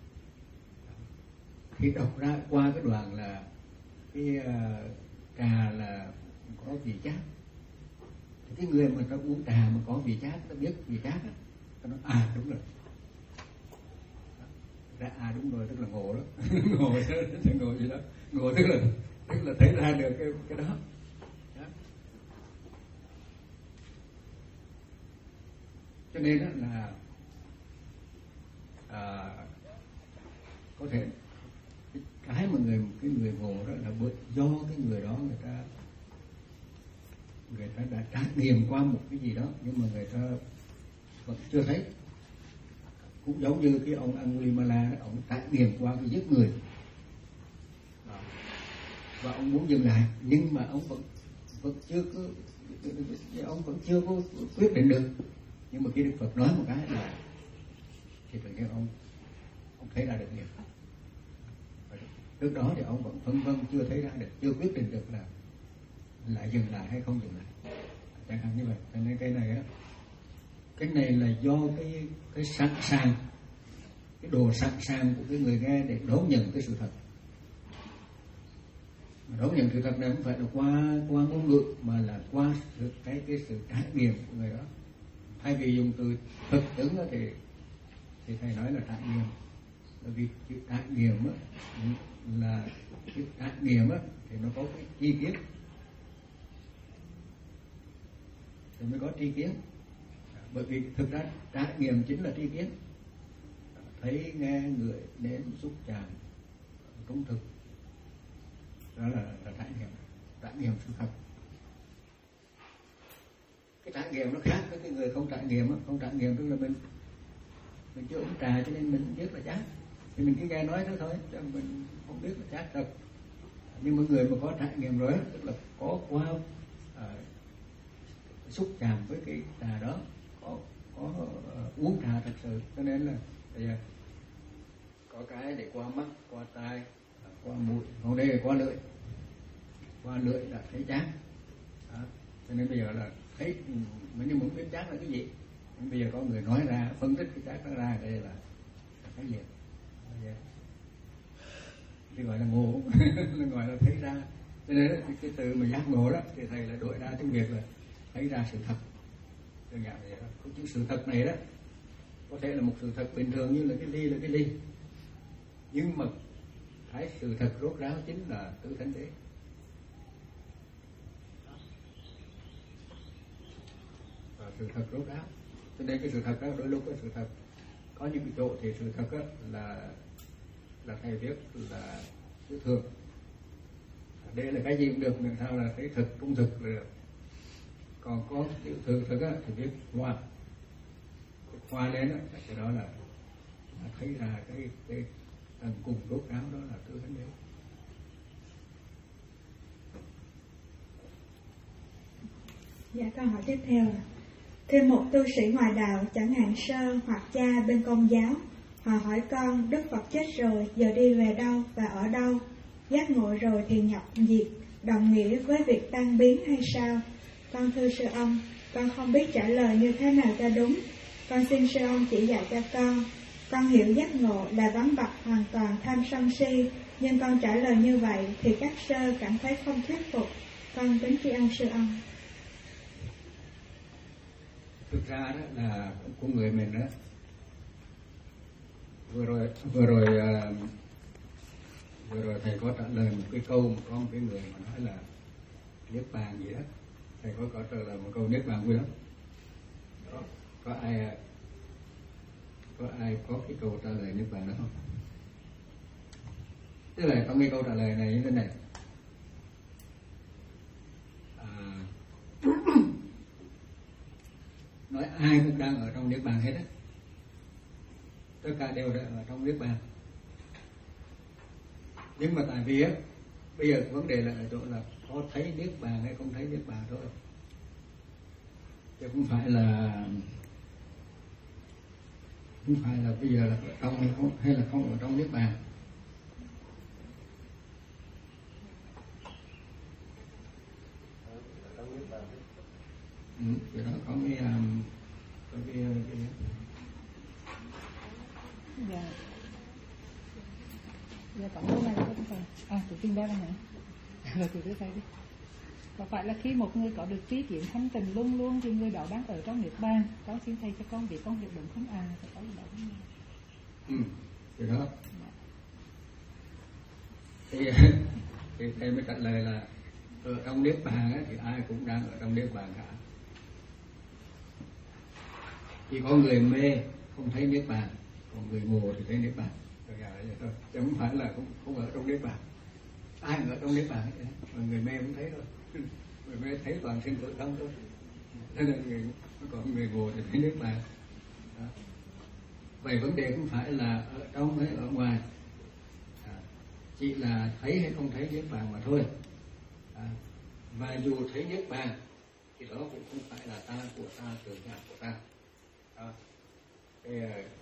Thì đọc ra qua cái đoạn là cái uh, trà là có vị chát, thì cái người mà ta uống trà mà có vị chát, ta biết vị chát á, ta nói à đúng rồi, ra à đúng rồi, tức là ngộ đó. Ngộ đó, ngộ gì đó, ngộ tức là tức là thấy ra được cái cái đó. Đó. Cho nên đó là à, có thể cái mà người cái người ngộ đó là do cái người đó người ta người ta đã trải nghiệm qua một cái gì đó nhưng mà người ta vẫn chưa thấy. Cũng giống như cái ông Angulimala đó, ông trải nghiệm qua cái giết người đó. Và ông muốn dừng lại nhưng mà ông vẫn vẫn chưa có ông vẫn chưa có quyết định được. Nhưng mà khi Đức Phật nói một cái là thì tự nhiên ông ông thấy ra được liền. Trước đó thì ông vẫn phân vân chưa thấy ra được, chưa quyết định được là lại dừng lại hay không dừng lại, chẳng hạn như vậy. Cho nên cái này á, cái này là do cái cái sẵn sàng, cái đồ sẵn sàng của cái người nghe để đón nhận cái sự thật. Đón nhận sự thật này không phải là qua qua ngôn ngữ mà là qua sự, cái cái sự trải nghiệm của người đó. Thay vì dùng từ thực ứng thì thì thầy nói là trải nghiệm, bởi vì chữ trải nghiệm á, là chữ trải nghiệm á, thì nó có cái chi kiến thì mới có tri kiến. Bởi vì thực ra trải nghiệm chính là tri kiến, thấy nghe người nếm xúc chạm trung thực, đó là, là trải nghiệm, trải nghiệm sự thật. Cái trải nghiệm nó khác với cái người không trải nghiệm. Không trải nghiệm tức là mình mình chưa uống trà cho nên mình không biết là chát, thì mình cứ nghe nói đó thôi, chứ mình không biết là chát thật. Nhưng mà người mà có trải nghiệm rồi, tức là có qua à, xúc chạm với cái trà đó, có có uh, uống trà thật sự, cho nên là bây giờ có cái để qua mắt, qua tai, qua mũi, còn đây là qua lưỡi, qua lưỡi là thấy chát. Đó. Cho nên bây giờ là thấy, nhưng mà không biết chát là cái gì. Nhưng bây giờ có người nói ra, phân tích cái chát nó ra, đây là cái gì? Thì gọi là ngộ, gọi là thấy ra. Cho nên cái, cái từ mà giác ngộ đó thì thầy là đổi ra tiếng Việt là thấy ra sự thật. Đơn giản vậy đó. Cái chữ sự thật này đó có thể là một sự thật bình thường như là cái ly là cái ly, nhưng mà cái sự thật rốt ráo chính là tứ thánh đế. Và sự thật rốt ráo, cho nên cái sự thật đó đôi lúc cái sự thật có những cái chỗ thì sự thật đó là là thầy viết là chữ thường, đây là cái gì cũng được, làm sao là thấy thực trung thực là được. Còn có chữ thường thực á thì viết hoa, hoa lên á, cái đó là thấy ra cái cái tầng cùng rốt ráo đó là tứ thánh đế. Dạ, câu hỏi tiếp theo là khi một tu sĩ ngoại đạo, chẳng hạn sơ hoặc cha bên Công giáo, họ hỏi con Đức Phật chết rồi, giờ đi về đâu và ở đâu? Giác ngộ rồi thì nhập diệt, đồng nghĩa với việc tan biến hay sao? Con thưa sư ông, con không biết trả lời như thế nào cho đúng. Con xin sư ông chỉ dạy cho con. Con hiểu giác ngộ là vắng bặt hoàn toàn tham sân si, nhưng con trả lời như vậy thì các sơ cảm thấy không thuyết phục. Con kính tri ân sư ông. Thực ra đó là của người mình đó, vừa rồi vừa rồi uh, vừa rồi thầy có trả lời một cái câu mà có một cái người mà nói là niết bàn gì đó, thầy có có trả lời một câu niết bàn vui lắm. Có, có ai có ai có cái câu trả lời niết bàn đó không? Tức là trong cái câu trả lời này như thế này, à, nói ai cũng đang ở trong niết bàn hết á, tất cả đều đã ở trong niết bàn. Nhưng mà tại vì á, bây giờ vấn đề là ở chỗ là có thấy niết bàn hay không thấy niết bàn thôi, chứ không phải là không phải là bây giờ là ở trong hay không, hay là không ở trong niết bàn. Ừ, cái đó có cái um, có cái, cái... Dạ. Dạ, tổng số này có phải à tụi tiên bé này hả? Rồi tụi đứa tay đi. Có phải là khi một người có được trí kiến thanh tịnh luôn luôn thì người đó đang ở trong niết bàn? Con xin thầy cho con biết con hiểu đúng không? À, phải có gì đó không? Ừ, cái đó. Thì, thì thầy mới trả lời là ở trong niết bàn á, thì ai cũng đang ở trong niết bàn cả. Chỉ có người mê không thấy niết bàn, còn người mù thì thấy niết bàn. Thôi, chứ không phải là không, không ở trong niết bàn. Ai ở trong niết bàn hết, mà người mê cũng thấy thôi. Người mê thấy toàn sinh tử không thôi. Thế nên người, còn người mù thì thấy niết bàn. Đó. Vậy vấn đề không phải là ở trong hay ở ngoài, à, chỉ là thấy hay không thấy niết bàn mà thôi. À, và dù thấy niết bàn thì đó cũng không phải là ta của ta, tưởng nhạc của ta. Đó. Thì,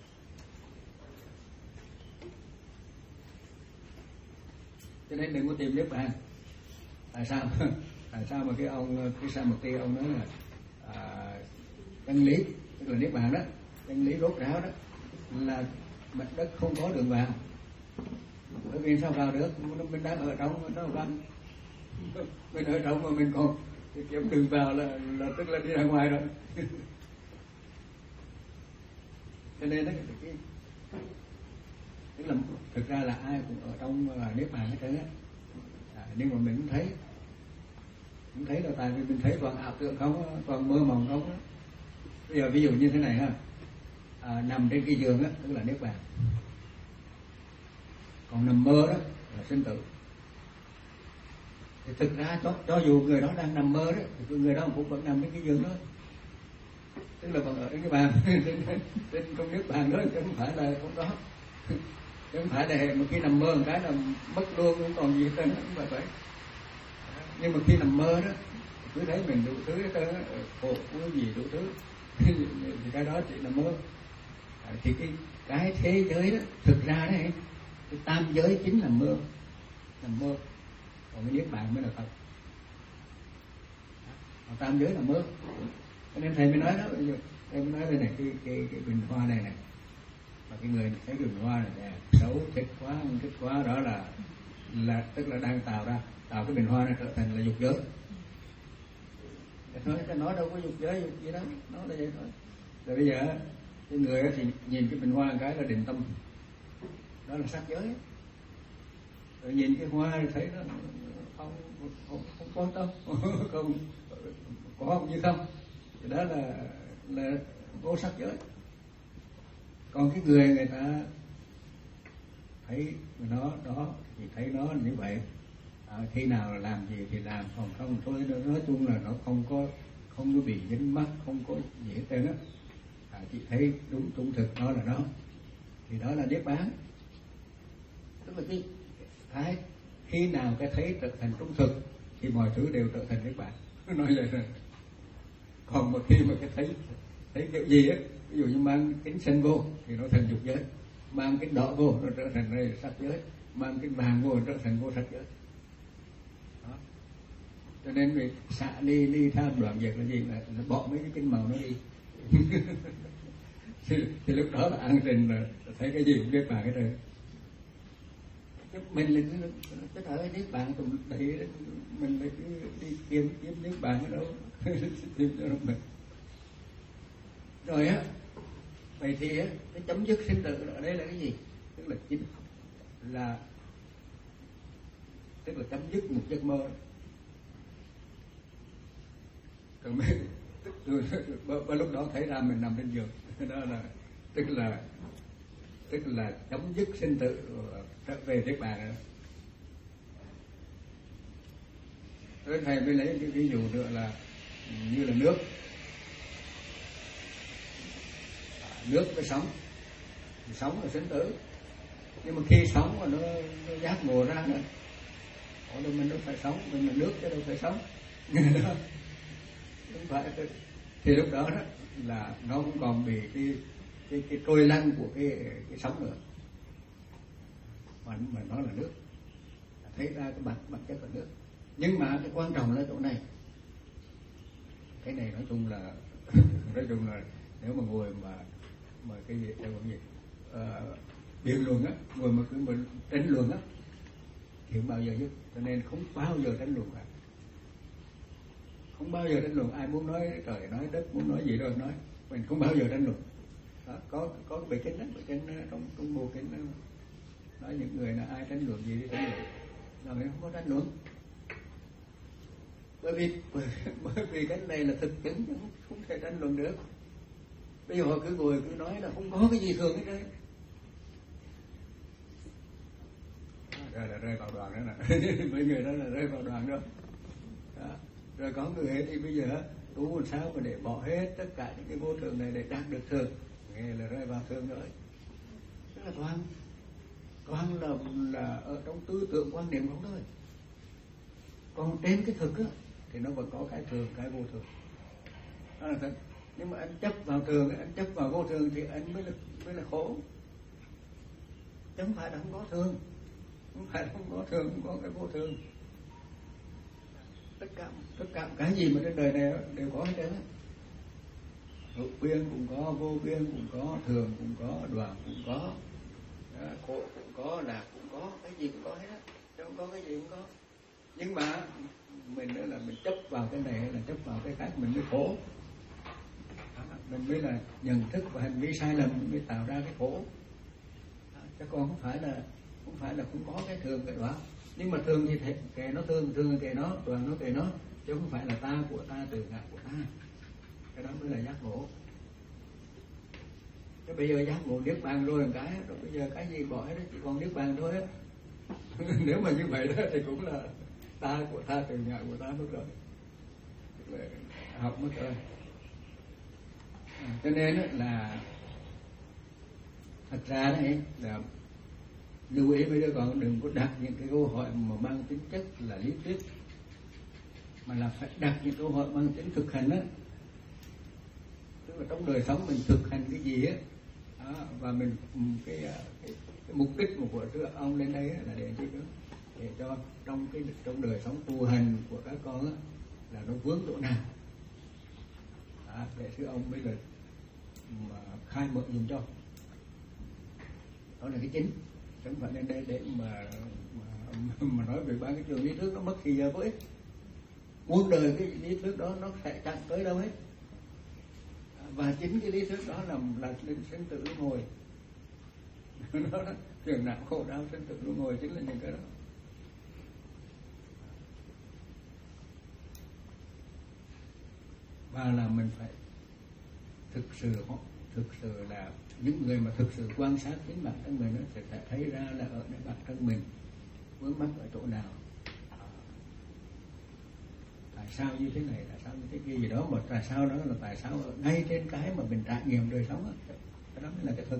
cho nên đừng có tìm niết bàn. Tại sao? Tại sao mà cái ông cái sao một kia ông nói là à, chân lý, tức là niết bàn đó, chân lý rốt ráo đó là mặt đất không có đường vào. Bởi vì sao vào được? Mình đang ở trong nó vắng, Mình ở trong mà mình còn kiếm đường vào là, là tức là đi ra ngoài rồi. Cho nên đó, cái, tức là thực ra là ai cũng ở trong niết bàn hết trơn á, à, nhưng mà mình cũng thấy cũng thấy là tại vì mình thấy toàn ảo tưởng không, toàn mơ mộng không á. Bây giờ ví dụ như thế này ha, à, nằm trên cái giường á tức là niết bàn, còn nằm mơ đó là sinh tử. Thì thực ra cho, cho dù người đó đang nằm mơ đó thì người đó cũng vẫn nằm trên cái giường đó, tức là còn ở cái bàn trên, trên trong niết bàn đó, chứ không phải là không đó, chứ không phải là một khi nằm mơ một cái là mất luôn không còn gì hết trơn, không phải vậy. Nhưng mà khi nằm mơ đó cứ thấy mình đủ thứ hết trơn, khổ cái gì đủ thứ thì cái đó chỉ là mơ. Thì cái cái thế giới đó thực ra đấy, cái tam giới chính là mơ, là mơ, còn cái niết bàn mới là thật. Còn tam giới là mơ. Cho nên thầy mới nói đó, bây giờ thầy mới nói đây này, cái cái cái bình hoa này này, mà cái người thấy cái bình hoa này đẹp, xấu, thích quá, không thích quá, đó là là tức là đang tạo ra tạo cái bình hoa này trở thành là dục giới. Nói cái nói đâu có dục giới dục gì đó, nó là vậy thôi. Rồi bây giờ cái người thì nhìn cái bình hoa một cái là định tâm, đó là sắc giới. Rồi nhìn cái hoa thì thấy nó không không không quan tâm, không có không như không, thì đó là là vô sắc giới. Còn cái người người ta thấy nó đó thì thấy nó như vậy, à, khi nào làm gì thì làm, còn không thôi. Nói chung là nó không có không có bị dính mắc, không có gì hết trơn á. À, chị thấy đúng trung thực nó là nó, thì đó là niết bàn. Tức là cái cái khi nào cái thấy trở thành trung thực thì mọi thứ đều trở thành niết bàn. Nói vậy rồi. Còn một khi mà cái thấy thấy kiểu gì á, ví dụ như mang kính xanh vô thì nó thành dục giới, mang kính đỏ vô nó trở thành đây sắc giới, mang kính vàng vô nó trở thành vô sắc giới. Đó. Cho nên việc xạ ly ly tham đoạn diệt là gì, là, là bỏ mấy cái kính màu nó đi. thì, thì lúc đó là an sinh, là thấy cái gì cũng niết bàn hết rồi. Mình là cái thời niết bàn tụi đầy, mình lại đi kiếm kiếm niết bàn ở đâu tìm cho mình. Rồi á, vậy thì á, cái chấm dứt sinh tử ở đây là cái gì? Tức là chính là tức là chấm dứt một giấc mơ. Còn mình và lúc đó thấy ra mình nằm trên giường, đó là tức là tức là chấm dứt sinh tử, trở về niết bàn rồi. Rồi thầy mới lấy cái ví dụ nữa là như là nước, nước với sóng, sóng là sinh tử, nhưng mà khi sóng mà nó, nó giác ngộ ra nữa, ở đâu mình đâu phải sống, mình là nước chứ đâu phải sống. Không phải, thì lúc đó, đó là nó cũng còn bị cái cái cái trôi lăn của cái cái sóng nữa, mà mà nó là nước, thấy ra cái bản bản chất là nước. Nhưng mà cái quan trọng là chỗ này, cái này nói chung là nói chung là nếu mà ngồi mà mà cái gì theo cái gì uh, biện luận á, ngồi mà cứ mình tranh luận á thì không bao giờ dứt. Cho nên không bao giờ tranh luận cả, không bao giờ tranh luận. Ai muốn nói trời nói đất, muốn nói gì rồi nói, mình không bao giờ tranh luận. Đó, có có cái bài kinh đó, bài kinh trong trong bộ kinh đó, nói những người là ai tranh luận gì đi tranh luận, là mình không có tranh luận. Bởi vì bởi vì cái này là thực chứng, không, không thể tranh luận được. Bây giờ họ cứ ngồi cứ nói là không có cái gì thường hết đấy, rồi là rơi vào đoàn đó nè. Mấy người đó là rơi vào đoàn đó. Đó. Rồi có người thì bây giờ tu làm sao mà để bỏ hết tất cả những cái vô thường này để đạt được thường, nghe là rơi vào thường rồi. Tức là toàn toàn là là ở trong tư tưởng quan niệm không thôi. Còn trên cái thực á thì nó vẫn có cái thường, cái vô thường. Đó là thật. Nhưng mà anh chấp vào thường, anh chấp vào vô thường thì anh mới là mới là khổ. Chứ không phải là không có thường, không phải là không có thường, không có cái vô thường. Tất cả tất cả cái gì mà trên đời này đều có hết trơn á. Hữu biên cũng có, vô biên cũng có, thường cũng có, đoạn cũng có, khổ cũng có, lạc cũng có, cái gì cũng có hết á. Chứ không có cái gì cũng có. Nhưng mà mình đó là mình chấp vào cái này hay là chấp vào cái khác mình mới khổ. Mình mới là nhận thức và hành vi sai lầm mình mới tạo ra cái khổ. Chứ còn không phải là không phải là không có cái thường cái đó. Nhưng mà thường thì thể, kệ nó thương, thương kệ nó, đoàn nó kệ nó, chứ không phải là ta của ta, từ ngã của ta. Cái đó mới là giác ngộ. Cái bây giờ giác ngộ niết bàn rồi một cái, rồi bây giờ cái gì bỏ hết đó, chỉ còn niết bàn thôi á. Nếu mà như vậy đó thì cũng là ta của ta, từ ngã của ta mất rồi, học mất rồi. À, cho nên là thật ra đấy là lưu ý mấy đứa con đừng có đặt những cái câu hỏi mà mang tính chất là lý thuyết, mà là phải đặt những câu hỏi mang tính thực hành á. Tức là trong đời sống mình thực hành cái gì á, và mình cái, cái, cái mục đích của ông lên đây á, là để gì đó, để cho trong cái trong đời sống tu hành của các con á, là nó vướng chỗ nào, à, để sư ông bây giờ mà khai mở dùng cho. Đó là cái chính. Không phải lên đây để mà mà, mà nói về ba cái trường lý thuyết nó mất thì giờ có ích. Muôn đời cái lý thuyết đó nó sẽ chẳng tới đâu hết. Và chính cái lý thuyết đó là là sinh tử luân hồi. Đó là phiền não khổ đau sinh tử luân hồi chính là những cái đó. Và là mình phải thực sự thực sự là những người mà thực sự quan sát chính bản thân mình, nó sẽ thấy ra là ởในbản thân mình vướng mắc ở chỗ nào, à, tại sao như thế này, tại sao như thế kia gì đó, mà tại sao đó là tại sao ở ngay trên cái mà mình trải nghiệm đời sống đó. Cái đó mới là cái thực.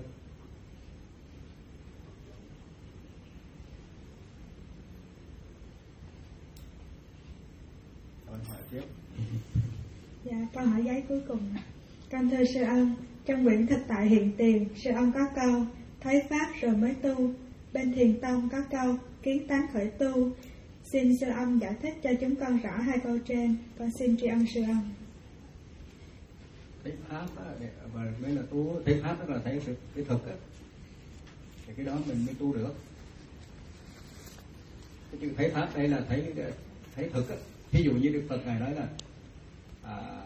Rồi hỏi tiếp. Dạ, câu hỏi giấy cuối cùng. Con thưa sư ông, trong quyển Thực tại hiện tiền, sư ông có câu thấy pháp rồi mới tu. Bên Thiền Tông có câu kiến tánh khởi tu. Xin sư ông giải thích cho chúng con rõ hai câu trên. Con xin tri ân sư ông. Thấy pháp á, và mới là tu. Thấy pháp đó là thấy sự cái thực á, thì cái đó mình mới tu được. Cái chữ thấy pháp đây là thấy thấy thực á. Ví dụ như Đức Phật ngài nói là à,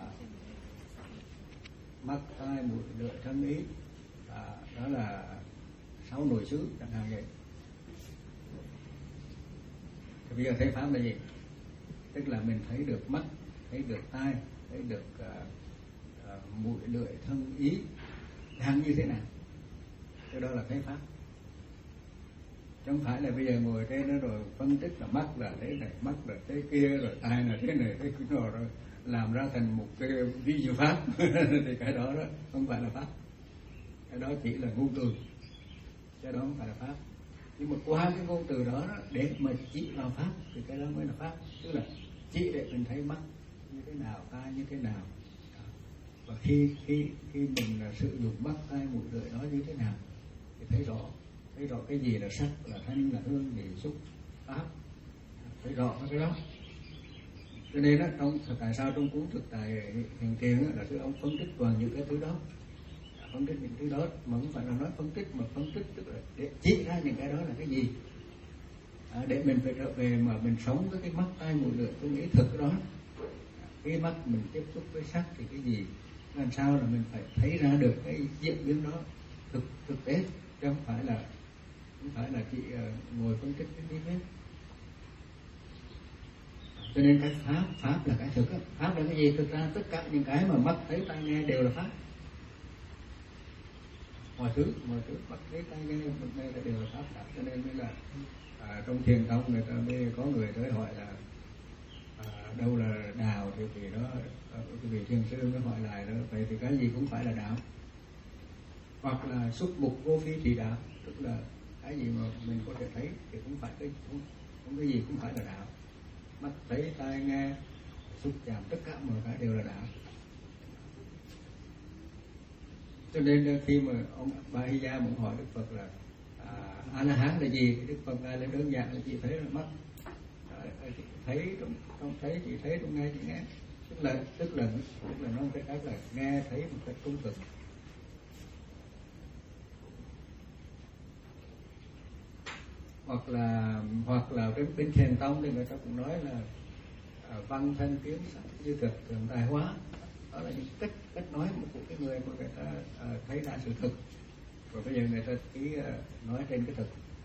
mắt, tai, mũi, lưỡi, thân, ý, à, đó là sáu nội xứ chẳng hạn vậy. Thì bây giờ thấy pháp là gì? Tức là mình thấy được mắt, thấy được tai, thấy được uh, uh, mũi, lưỡi, thân, ý đang như thế nào. Cái đó là thấy pháp. Chứ không phải là bây giờ ngồi trên đó rồi phân tích là mắt là thế này, mắt là thế kia, rồi tai là thế này, thế kia rồi làm ra thành một cái ví dụ pháp. Thì cái đó đó không phải là pháp. Cái đó chỉ là ngôn từ. Cái đó không phải là pháp. Nhưng mà qua cái ngôn từ đó, đó để mà chỉ vào pháp thì cái đó mới là pháp. Tức là chỉ để mình thấy mắt như thế nào, tai như thế nào. Và khi khi khi mình sử dụng mắt, tai, mũi, lưỡi đó như thế nào thì thấy rõ. Thấy rõ cái gì là sắc, là thanh, là hương, vị, xúc, pháp. Thấy rõ cái đó. Cho nên đó, trong tại sao trong cuốn Thực tại hiện tiền là sư ông phân tích toàn những cái thứ đó, phân tích những thứ đó mà không phải là nói phân tích, mà phân tích tức là để chỉ ra những cái đó là cái gì, à, để mình phải trở về mà mình sống với cái mắt, tai, mũi, lưỡi, tôi nghĩ thực đó. Cái mắt mình tiếp xúc với sắc thì cái gì, làm sao là mình phải thấy ra được cái diễn biến đó thực thực tế, chứ không phải là không phải là chỉ uh, ngồi phân tích cái lý thuyết. Cho nên cái pháp, pháp là cái thực á. Pháp là cái gì? Thực ra tất cả những cái mà mắt thấy tai nghe đều là pháp. Mọi thứ, mọi thứ mắt thấy tai nghe bên đây là đều là pháp cả. Cho nên mới là à, trong Thiền Tông người ta mới có người tới hỏi là à, đâu là đạo, thì thì đó cái vị thiền sư mới hỏi lại đó, vậy thì cái gì cũng phải là đạo, hoặc là xuất mục vô phi thì đạo, tức là cái gì mà mình có thể thấy thì cũng phải cái cũng, cũng cái gì cũng phải là đạo. Mắt thấy, tai nghe, xúc chạm, tất cả mọi cái đều là đạo. Cho nên khi mà ông Ba Hy Gia muốn hỏi Đức Phật là à, A La Hán là gì, thì Đức Phật ngài lên đơn giản là chỉ thấy là mắt, à, thấy trong, trong thấy chỉ thấy, trong nghe chỉ nghe, tức là tức là tức là nói cái cách là nghe thấy một cách trung thực. hoặc là hoặc là bên bên thiền tông thì người ta cũng nói là à, văn thân kiến sắc như thực thường tài hóa. Đó là những cách cách nói của cái người mà người ta à, thấy ra sự thực, rồi bây giờ người ta chỉ à, nói trên cái thực.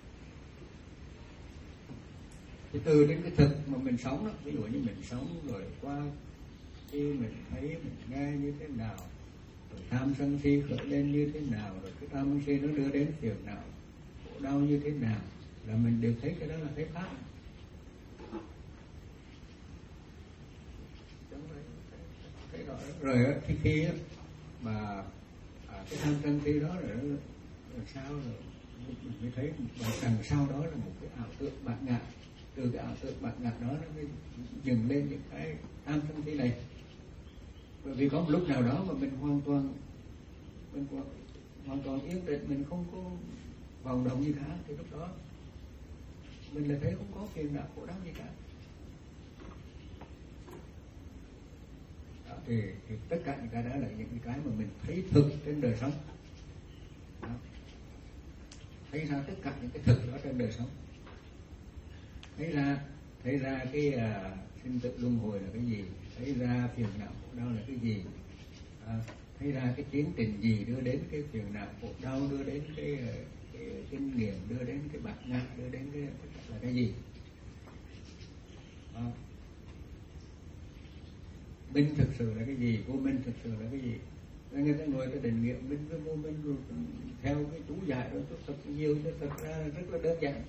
Thì từ đến cái thực mà mình sống đó, ví dụ như mình sống rồi qua khi mình thấy mình nghe như thế nào, rồi tham sân si khởi lên như thế nào, rồi cái tham sân si nó đưa đến phiền não khổ đau như thế nào, là mình đều thấy cái đó là thấy pháp. Thấy rõ rồi khi khi mà à, cái tham sân si đó rồi làm sao rồi mình mới thấy đằng sau đó là một cái ảo tượng bạt ngã. Từ cái ảo tượng bạt ngã đó nó mới dừng lên những cái tham sân si này. Bởi vì có một lúc nào đó mà mình hoàn toàn mình hoàn, hoàn toàn yên định, mình không có vòng động gì cả, thì lúc đó mình là thấy không có phiền não khổ đau gì cả. Đó, thì, thì tất cả những cái đó là những cái mà mình thấy thực trên đời sống. Đó. Thấy ra tất cả những cái thực đó trên đời sống. Thấy ra thấy ra cái uh, sinh tử luân hồi là cái gì, thấy ra phiền não khổ đau là cái gì, à, thấy ra cái tiến trình gì đưa đến cái phiền não khổ đau, đưa đến cái, cái kinh nghiệm, đưa đến cái bạt ngã, đưa đến cái là cái gì. À, minh thực sự là cái gì, vô minh thực sự là cái gì. Người ta ngồi ta định nghiệm minh với vô minh rồi theo cái chú giải đó thật nhiều, chứ thật ra rất là đơn giản.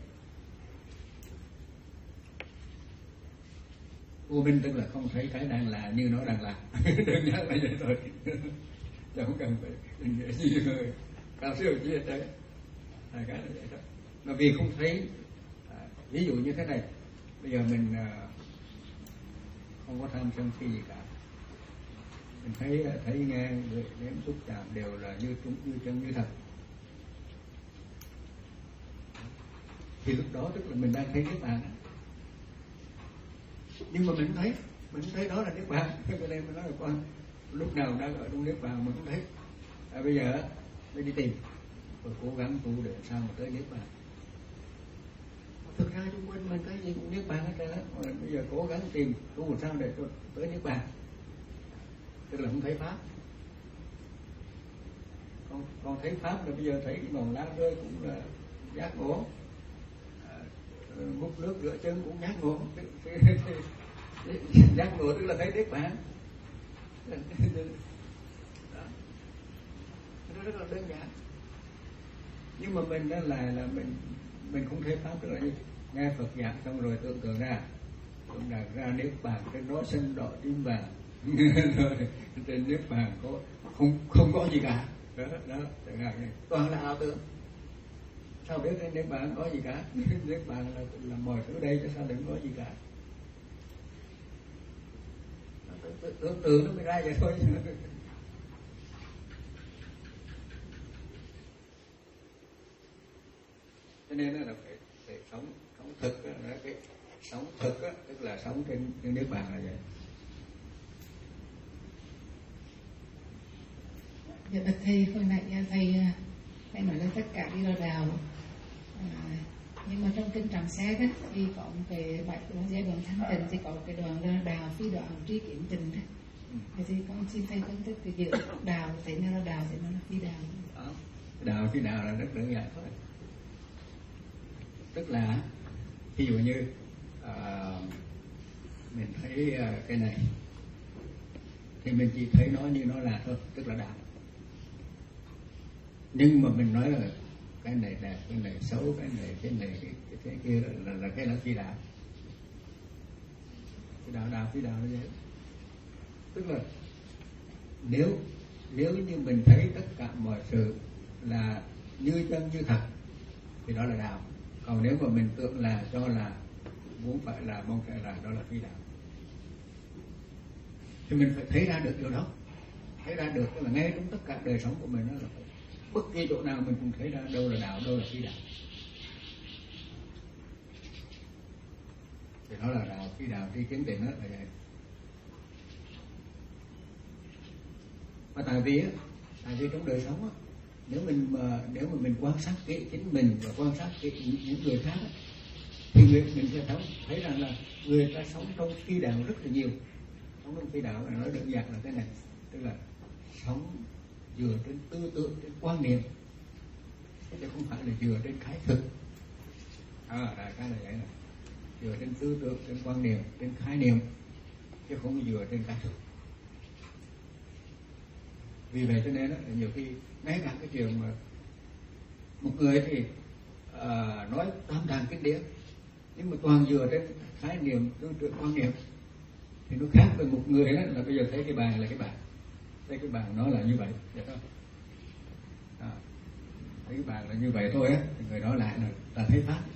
Vô minh tức là không thấy cái đang là như nó đang là. Đơn giản là vậy thôi. Chẳng cần phải định nghĩa gì rồi cao siêu chi hết đấy. Hai cái là vậy thôi. Mà vì không thấy, à, ví dụ như thế này, bây giờ mình à, không có tham sân si gì cả, mình thấy thấy nghe nếm xúc chạm đều là như chúng như chân như thật, thì lúc đó tức là mình đang thấy niết bàn. Nhưng mà mình thấy mình thấy đó là niết bàn, cho nên mình nói là con lúc nào đang ở trong niết bàn mà không thấy. À, bây giờ mình đi tìm rồi cố gắng tu để sao mà tới niết bàn. Thực ra xung quanh mình cái gì cũng niết bàn hết trơn. Bây giờ cố gắng tìm tu làm sao để tới niết bàn, tức là không thấy pháp. Còn, còn thấy pháp là bây giờ thấy cái ngọn lá rơi cũng là giác ngộ, à, múc nước rửa chân cũng giác ngộ. Giác ngộ tức là thấy niết bàn. Đó. Nó rất là đơn giản. Nhưng mà mình đó là là mình mình không thấy pháp, tức là nghe Phật giảng xong rồi tưởng tượng ra tưởng đạt ra niết bàn, trên đó xanh đỏ tím vàng. Rồi trên niết bàn có không không có gì cả. Đó đó, toàn là ảo tưởng. Sao biết trên niết bàn có gì cả? Niết bàn là là mọi thứ đây, chứ sao đừng có gì cả. Tưởng tượng nó mới ra vậy thôi. Cho nên là phải, phải sống sống thực, đó, cái sống thực đó, tức là sống trên, trên niết bàn là vậy. Dạ bạch thầy, hồi nãy thầy thầy nói là tất cả đi vào đạo, à, nhưng mà trong kinh Tràng Xe đó thì có một cái bài giai đoạn thanh tịnh thì có một cái đoạn là đạo phi đoạn tri kiến tình đó. Vậy thì con xin thầy phân tích cái giữa đạo, thế nào là đạo, thế nào là phi đạo. Đó. Đạo phi đạo là rất đơn giản thôi. Tức là ví dụ như à, mình thấy à, cái này thì mình chỉ thấy nó như nó là thôi, tức là đạo. Nhưng mà mình nói là cái này đẹp, cái này xấu, cái này cái này cái, cái, cái kia là, là, là cái là phi đạo. Cái đạo đạo phi đạo là vậy. Tức là nếu nếu như mình thấy tất cả mọi sự là như chân như thật thì đó là đạo. Còn nếu mà mình tưởng là cho là muốn phải là mong phải là, đó là phi đạo. Thì mình phải thấy ra được điều đó, thấy ra được là ngay trong tất cả đời sống của mình, đó là bất kỳ chỗ nào mình cũng thấy ra đâu là đạo, đâu là phi đạo. Thì nó là đạo, phi đạo, tri kiến tình đó là vậy. Và tại vì á, tại vì trong đời sống á, nếu mình mà nếu mà mình quan sát kỹ chính mình và quan sát kỹ những người khác á, thì người, mình sẽ thấy, thấy rằng là người ta sống trong phi đạo rất là nhiều. Sống trong phi đạo là nói đơn giản là thế này, tức là sống dựa trên tư tưởng, trên quan niệm, chứ không phải là dựa trên cái thực. À, đại khái là vậy này, dựa trên tư tưởng, trên quan niệm, trên khái niệm, chứ không dựa trên cái thực. Vì vậy cho nên đó, nhiều khi ngay cả cái chuyện mà một người thì uh, nói tam tạng kinh điển nhưng mà toàn dựa trên khái niệm, tư tưởng, quan niệm thì nó khác với một người đó là bây giờ thấy cái bàn là cái bàn, thấy cái bàn nó là như vậy, được không? À, thấy cái bàn là như vậy thôi á, thì người đó lại là, là thấy pháp.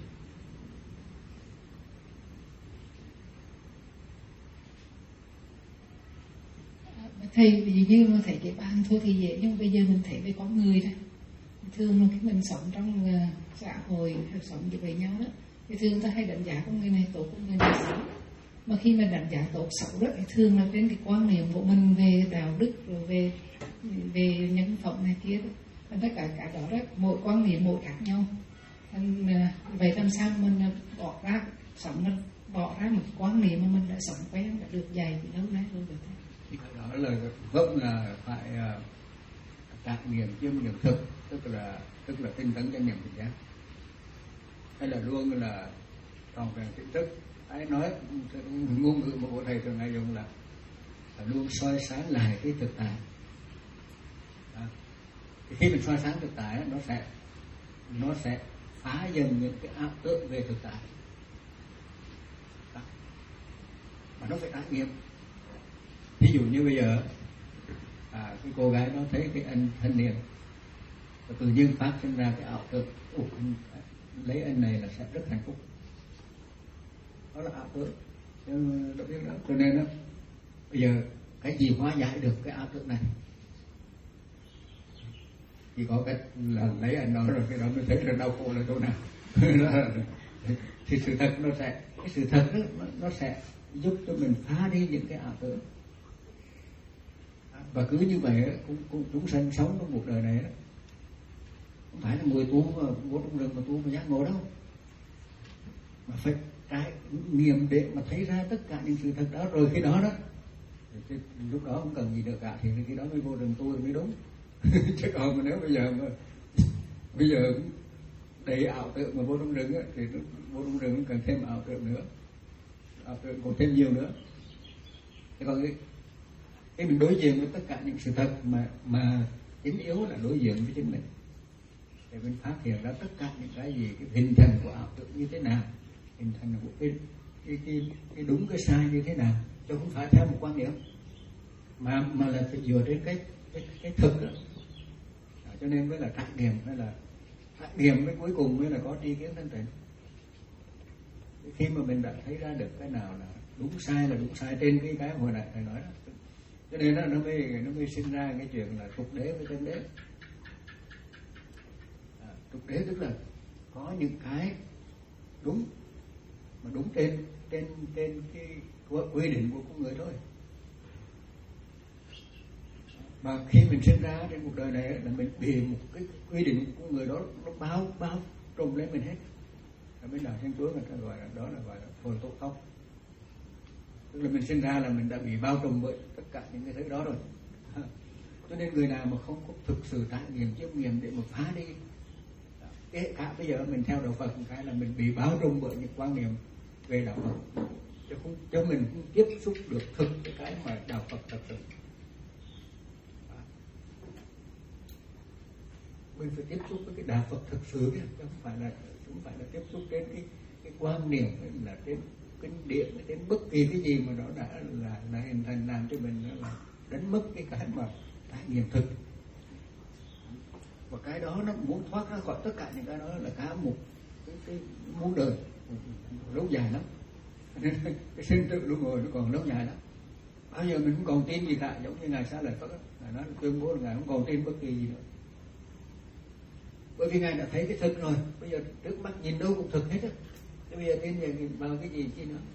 Thầy ví dụ như mà thấy cái bàn thôi thì dễ, nhưng bây giờ mình thấy về con người đó, thường là khi mình sống trong uh, xã hội hay sống với nhau đó, thì thường ta hay đánh giá con người này tốt, con người này xấu. Mà khi mình đánh giá tốt xấu đó, thì thường là trên cái quan niệm của mình về đạo đức rồi về về nhân phẩm này kia đó. Tất cả cả đó đó, mỗi quan niệm mỗi khác nhau. Nên, uh, vậy làm sao mình bỏ ra sống mình bỏ ra một quan niệm mà mình đã sống quen, đã được dạy từ lâu nay rồi vậy thôi. Đó là vẫn là phải uh, trải nghiệm chiêm nghiệm thực, tức là tức là tinh tấn chánh niệm tỉnh giác, hay là luôn là tròn vẹn tỉnh thức. Ai nói ngôn ngữ mà của thầy thường hay dùng là, là luôn soi sáng lại cái thực tại. À, thì khi mình soi sáng thực tại nó sẽ nó sẽ phá dần những cái áp tưởng về thực tại. Đó. Mà nó phải trải nghiệm. Ví dụ như bây giờ à, cái cô gái nó thấy cái anh thanh niên và tự nhiên phát sinh ra cái ảo tưởng, ủa, anh, lấy anh này là sẽ rất hạnh phúc. Đó là ảo tưởng. Đâu biết đó. Cho nên đó, bây giờ cái gì hóa giải được cái ảo tưởng này? Chỉ có cách là lấy anh đó rồi cái đó mới thấy là đau khổ là chỗ nào. Thì sự thật nó sẽ cái sự thật đó, nó, nó sẽ giúp cho mình phá đi những cái ảo tưởng. Và cứ như vậy cũng, cũng chúng sanh sống trong một đời này đó, không phải là người tu mà vô trong rừng mà tu mà giác ngộ đâu, mà phải trải nghiệm để mà thấy ra tất cả những sự thật đó. Rồi khi đó đó thì lúc đó không cần gì nữa cả, thì khi đó mới vô rừng tu mới đúng. Chứ còn mà nếu bây giờ mà bây giờ đầy ảo tưởng mà vô trong rừng á, thì vô trong rừng cần thêm ảo tưởng nữa, ảo tưởng còn thêm nhiều nữa. Thế còn cái Khi mình đối diện với tất cả những sự thật mà mà chính yếu là đối diện với chính mình, để mình phát hiện ra tất cả những cái gì, cái hình thành của ảo tưởng như thế nào, hình thành của cái cái, cái cái đúng cái sai như thế nào, chứ không phải theo một quan điểm mà mà là phải dựa trên cái cái cái thực đó. À, cho nên mới là trải nghiệm, mới là trải nghiệm mới cuối cùng mới là có tri kiến thanh tịnh. Khi mà mình đã thấy ra được cái nào là đúng sai là đúng sai trên cái cái hồi nãy thầy nói đó, cho nên đó, nó mới nó mới sinh ra cái chuyện là tục đế với chân đế. À, tục đế tức là có những cái đúng, mà đúng trên trên trên cái quy định của con người thôi. Mà khi mình sinh ra trên cuộc đời này là mình bị một cái quy định của người đó nó bao bao trùm lên mình hết. Ở bên đạo Thiên Chúa người ta gọi là đó là gọi là phồn tổ tông. Tức là mình sinh ra là mình đã bị bao trùm bởi tất cả những cái thứ đó rồi. Cho nên người nào mà không có thực sự trải nghiệm chiêm nghiệm để mà phá đi, kể cả bây giờ mình theo đạo Phật một cái là mình bị bao trùm bởi những quan niệm về đạo Phật, chứ không cho mình không tiếp xúc được thực cái cái mà đạo Phật thật sự. Mình phải tiếp xúc với cái đạo Phật thực sự, chứ không phải là không phải là tiếp xúc đến cái cái quan niệm là đến kinh điển, đến bất kỳ cái gì mà nó đã là là hình thành làm cho mình là đánh mất cái cái mà trải nghiệm thực. Và cái đó nó muốn thoát ra khỏi tất cả những cái đó là cả một cái, cái muôn đời lâu dài lắm. Nên cái sinh tử luân hồi nó còn lâu dài lắm. Bao giờ mình không còn tin gì cả, giống như ngài Xá Lợi Phất ngài nói tuyên bố là ngài không còn tin bất kỳ gì nữa. Bởi vì ngài đã thấy cái thực rồi, bây giờ trước mắt nhìn đâu cũng thực hết á. Thế bây giờ tin vào cái gì chi nữa?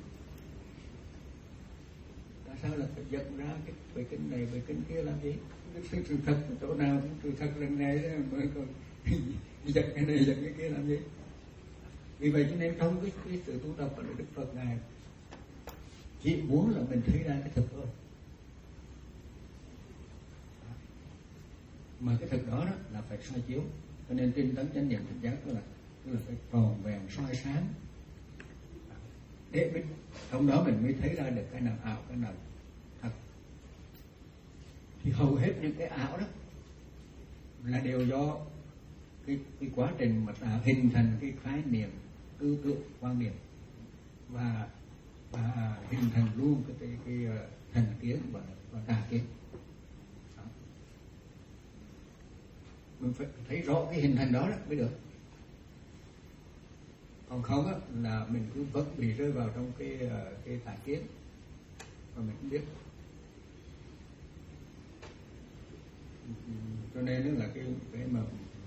Tại sao là phải dẫn ra cái về kinh này về kinh kia làm gì? Cái sự thật chỗ nào cũng sự thật lần này mới còn dẫn cái này dẫn cái kia làm gì? Vì vậy cho nên trong cái, cái sự tu tập của Đức Phật Ngài chỉ muốn là mình thấy ra cái thực thôi, mà cái thực đó, đó là phải soi chiếu. Cho nên tinh tấn chánh niệm tỉnh giác tức là tức là phải tròn vẹn soi sáng, để mình trong đó mình mới thấy ra được cái nào ảo, cái nào thật. Thì hầu hết những cái ảo đó là đều do cái, cái quá trình mà tạo hình thành cái khái niệm tư tưởng quan niệm và và hình thành luôn cái cái, cái, cái thành kiến và, và tà kiến. Mình phải thấy rõ cái hình thành đó, đó mới được. Còn không á, là mình cứ vẫn bị rơi vào trong cái cái tà kiến mà mình không biết. Cho nên đó là cái cái mà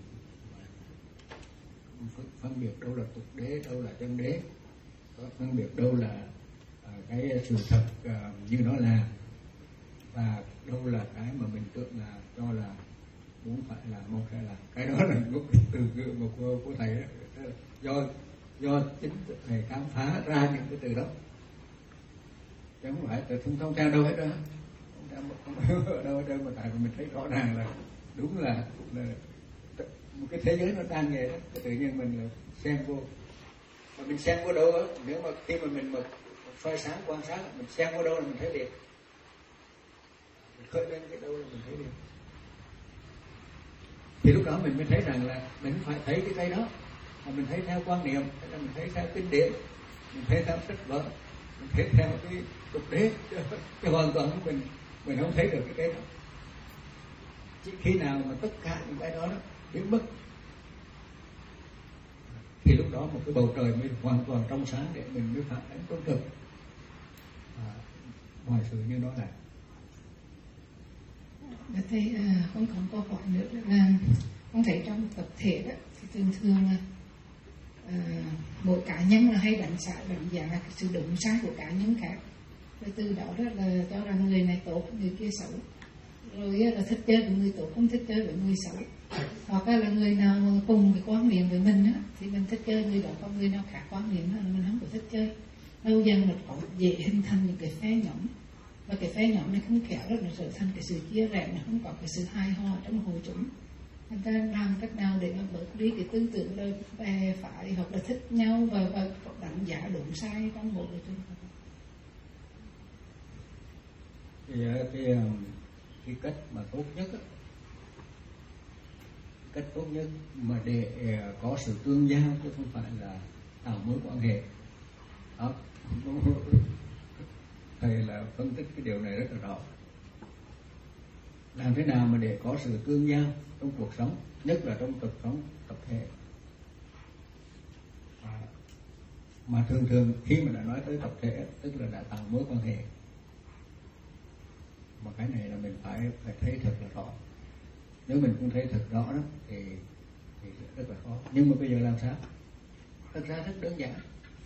phân biệt đâu là tục đế, đâu là chân đế, phân biệt đâu là cái sự thật như nó là, và đâu là cái mà mình tưởng là cho là muốn phải là mong phải là. Cái đó là gốc từ của, của, của thầy đó. do do chính thầy khám phá ra những cái từ đó, chứ không phải từ không thông theo đâu hết đó, không theo không ở đâu hết đâu, mà tại vì mình thấy rõ ràng là đúng là, là một cái thế giới nó đang nghề đó, tự nhiên mình là xem vô, mà mình xem vô đâu đó, nếu mà khi mà mình mà soi sáng quan sát, mình xem vô đâu là mình thấy liền, mình khơi lên cái đâu là mình thấy liền. Thì lúc đó mình mới thấy rằng là mình phải thấy cái cây đó, mà mình thấy theo quan niệm, hay là mình thấy theo kinh điển, mình thấy theo sách vở, mình thấy theo cái tục đế, chứ hoàn toàn mình mình không thấy được cái cây đó. Chỉ khi nào mà tất cả những cái đó, đó biến mất, thì lúc đó một cái bầu trời mới hoàn toàn trong sáng để mình mới phản ánh trung thực à, mọi sự như nó là. Và thầy à, con còn câu hỏi nữa là con thấy trong tập thể đó thì thường thường là à, mỗi cá nhân là hay đánh giá đánh giá cái sự đúng sai của cá nhân khác, và từ đó đó là cho rằng người này tốt, người kia xấu, rồi là thích chơi với người tốt, không thích chơi với người xấu, hoặc là người nào cùng cái quan niệm với mình á thì mình thích chơi người đó, còn người nào khác quan niệm là mình không có thích chơi. Lâu dần mình có dễ hình thành những cái phe nhóm, và cái phe nhóm này không khéo đó nó trở thành cái sự chia rẽ, nó không có cái sự hài hòa trong hội chúng. Người ta làm cách nào để mà bớt đi cái tư tưởng là bè phải hoặc là thích nhau và, và đánh giá đúng sai trong hội chúng. Thì cái cái cách mà tốt nhất á, cách tốt nhất mà để có sự tương giao, chứ không phải là tạo mối quan hệ đó. Thầy là phân tích cái điều này rất là rõ. Làm thế nào mà để có sự tương giao trong cuộc sống, nhất là trong cuộc sống tập thể, à, mà thường thường khi mà đã nói tới tập thể tức là đã tạo mối quan hệ, mà cái này là mình phải phải thấy thật là rõ. Nếu mình không thấy thật rõ đó thì thì rất là khó. Nhưng mà bây giờ làm sao? Thật ra rất đơn giản.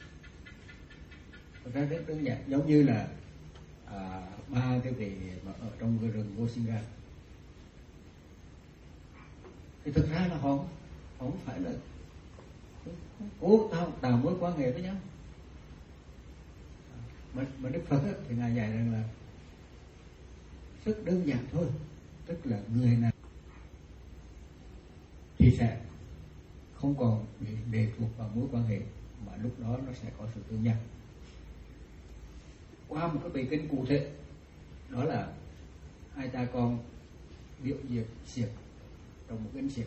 Thật ra rất đơn giản, giống như là à, ba cái vị mà ở trong cái rừng Gosinga. Thì thực ra là họ không phải là cố tạo, tạo mối quan hệ với nhau. Mà, mà Đức Phật ấy, thì Ngài dạy rằng là rất đơn giản thôi, tức là người nào thì sẽ không còn bị lệ thuộc vào mối quan hệ, mà lúc đó nó sẽ có sự tương giao. Qua một cái bài kinh cụ thể, đó là hai cha con biểu diễn xiềng trong một cái xiềng.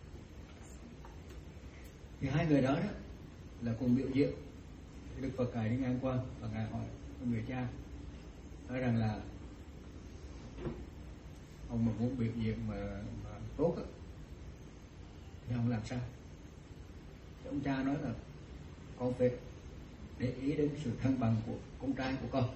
Thì hai người đó, đó là cùng biểu diễn. Thì Đức Phật Ngài đi ngang qua và Ngài hỏi người cha, nói rằng là ông mà muốn biểu diễn mà, mà tốt á, thì ông làm sao? Thì ông cha nói là con phải để ý đến sự thăng bằng của con trai của con.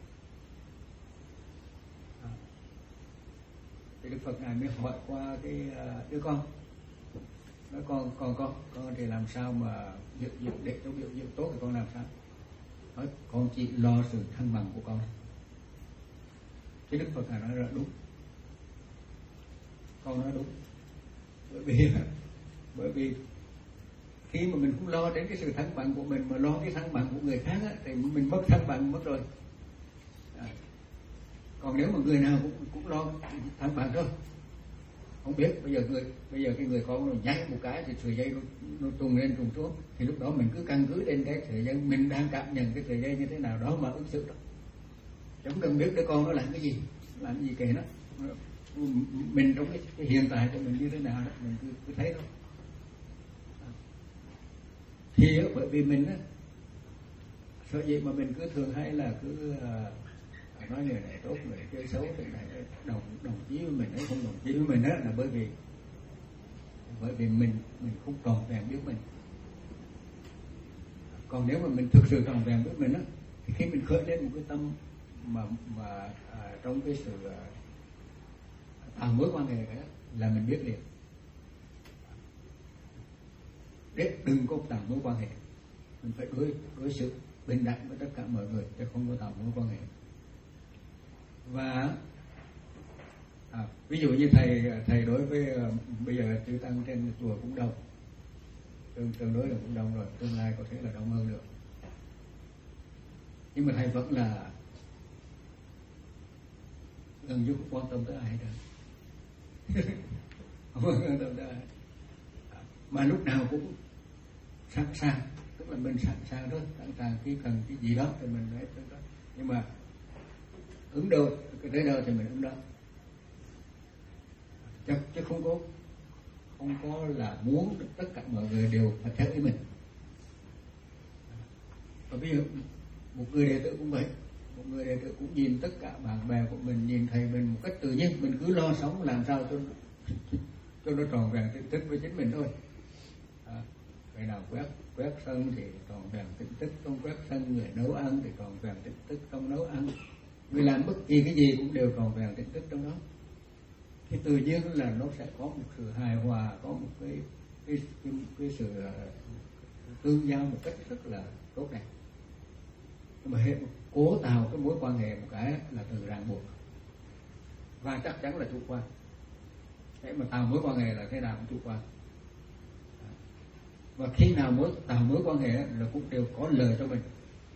À. Thì Đức Phật Ngài mới hỏi qua cái uh, đứa con, nói con con con con thì làm sao mà biểu diễn, để cho biểu diễn tốt thì con làm sao? Nói con chỉ lo sự thăng bằng của con. Thì Đức Phật Ngài nói là đúng, con nói đúng, bởi vì bởi vì khi mà mình cũng lo đến cái sự thăng bằng của mình mà lo cái thăng bằng của người khác á, thì mình mất thăng bằng mất rồi. À. Còn nếu mà người nào cũng cũng lo thăng bằng thôi, không biết bây giờ người bây giờ cái người con nó nhảy một cái thì sợi dây nó, nó tung lên tung xuống, thì lúc đó mình cứ căn cứ trên cái sợi dây mình đang cảm nhận cái sợi dây như thế nào đó mà ứng xử đó. Chẳng cần biết đứa con nó làm cái gì, làm cái gì kệ nó, mình trong cái, cái hiện tại của mình như thế nào đó mình cứ, cứ thấy thôi. Thì bởi vì mình á, sợ gì mà mình cứ thường hay là cứ uh, nói người này tốt, người chơi xấu, người này đồng đồng chí với mình hay không đồng chí với mình đó, là bởi vì bởi vì mình mình không tròn vẹn biết mình. Còn nếu mà mình thực sự tròn vẹn biết mình á, thì khi mình khởi lên một cái tâm mà mà à, trong cái sự à, tạo mối quan hệ đó, là mình biết liền. Để đừng có tạo mối quan hệ, mình phải đối đối xử bình đẳng với tất cả mọi người, chứ không có tạo mối quan hệ. Và à, ví dụ như thầy thầy đối với uh, bây giờ chư tăng trên chùa cũng đông, tương tương đối là cũng đông rồi, tương lai có thể là đông hơn nữa. Nhưng mà thầy vẫn là gần như không quan tâm tới ai đâu, không quan tâm tới ai, mà lúc nào cũng sẵn sàng, tức là mình sẵn sàng thôi, sẵn sàng khi cần cái gì đó thì mình nói tới đó. Nhưng mà ứng đâu, cái tới đâu thì mình ứng đó, chứ, chứ không có không có là muốn tất cả mọi người đều phải theo ý mình. Và bây giờ một người đệ tử cũng vậy, một người đệ tử cũng nhìn tất cả bạn bè của mình, nhìn thầy mình một cách tự nhiên, mình cứ lo sống làm sao cho cho nó tròn vẹn tỉnh thức với chính mình thôi. À, người nào quét quét sân thì tròn vẹn tỉnh thức trong quét sân, người nấu ăn thì tròn vẹn tỉnh thức trong nấu ăn, người làm bất kỳ cái gì cũng đều tròn vẹn tỉnh thức trong đó. Thì tự nhiên là nó sẽ có một sự hài hòa, có một cái cái cái, cái sự tương giao một cách rất là tốt đẹp. Nhưng mà hệ cố tạo cái mối quan hệ một cái là từ ràng buộc, và chắc chắn là chủ quan. Để mà tạo mối quan hệ là thế nào cũng chủ quan. Và khi nào mối tạo mối quan hệ là cũng đều có lời cho mình.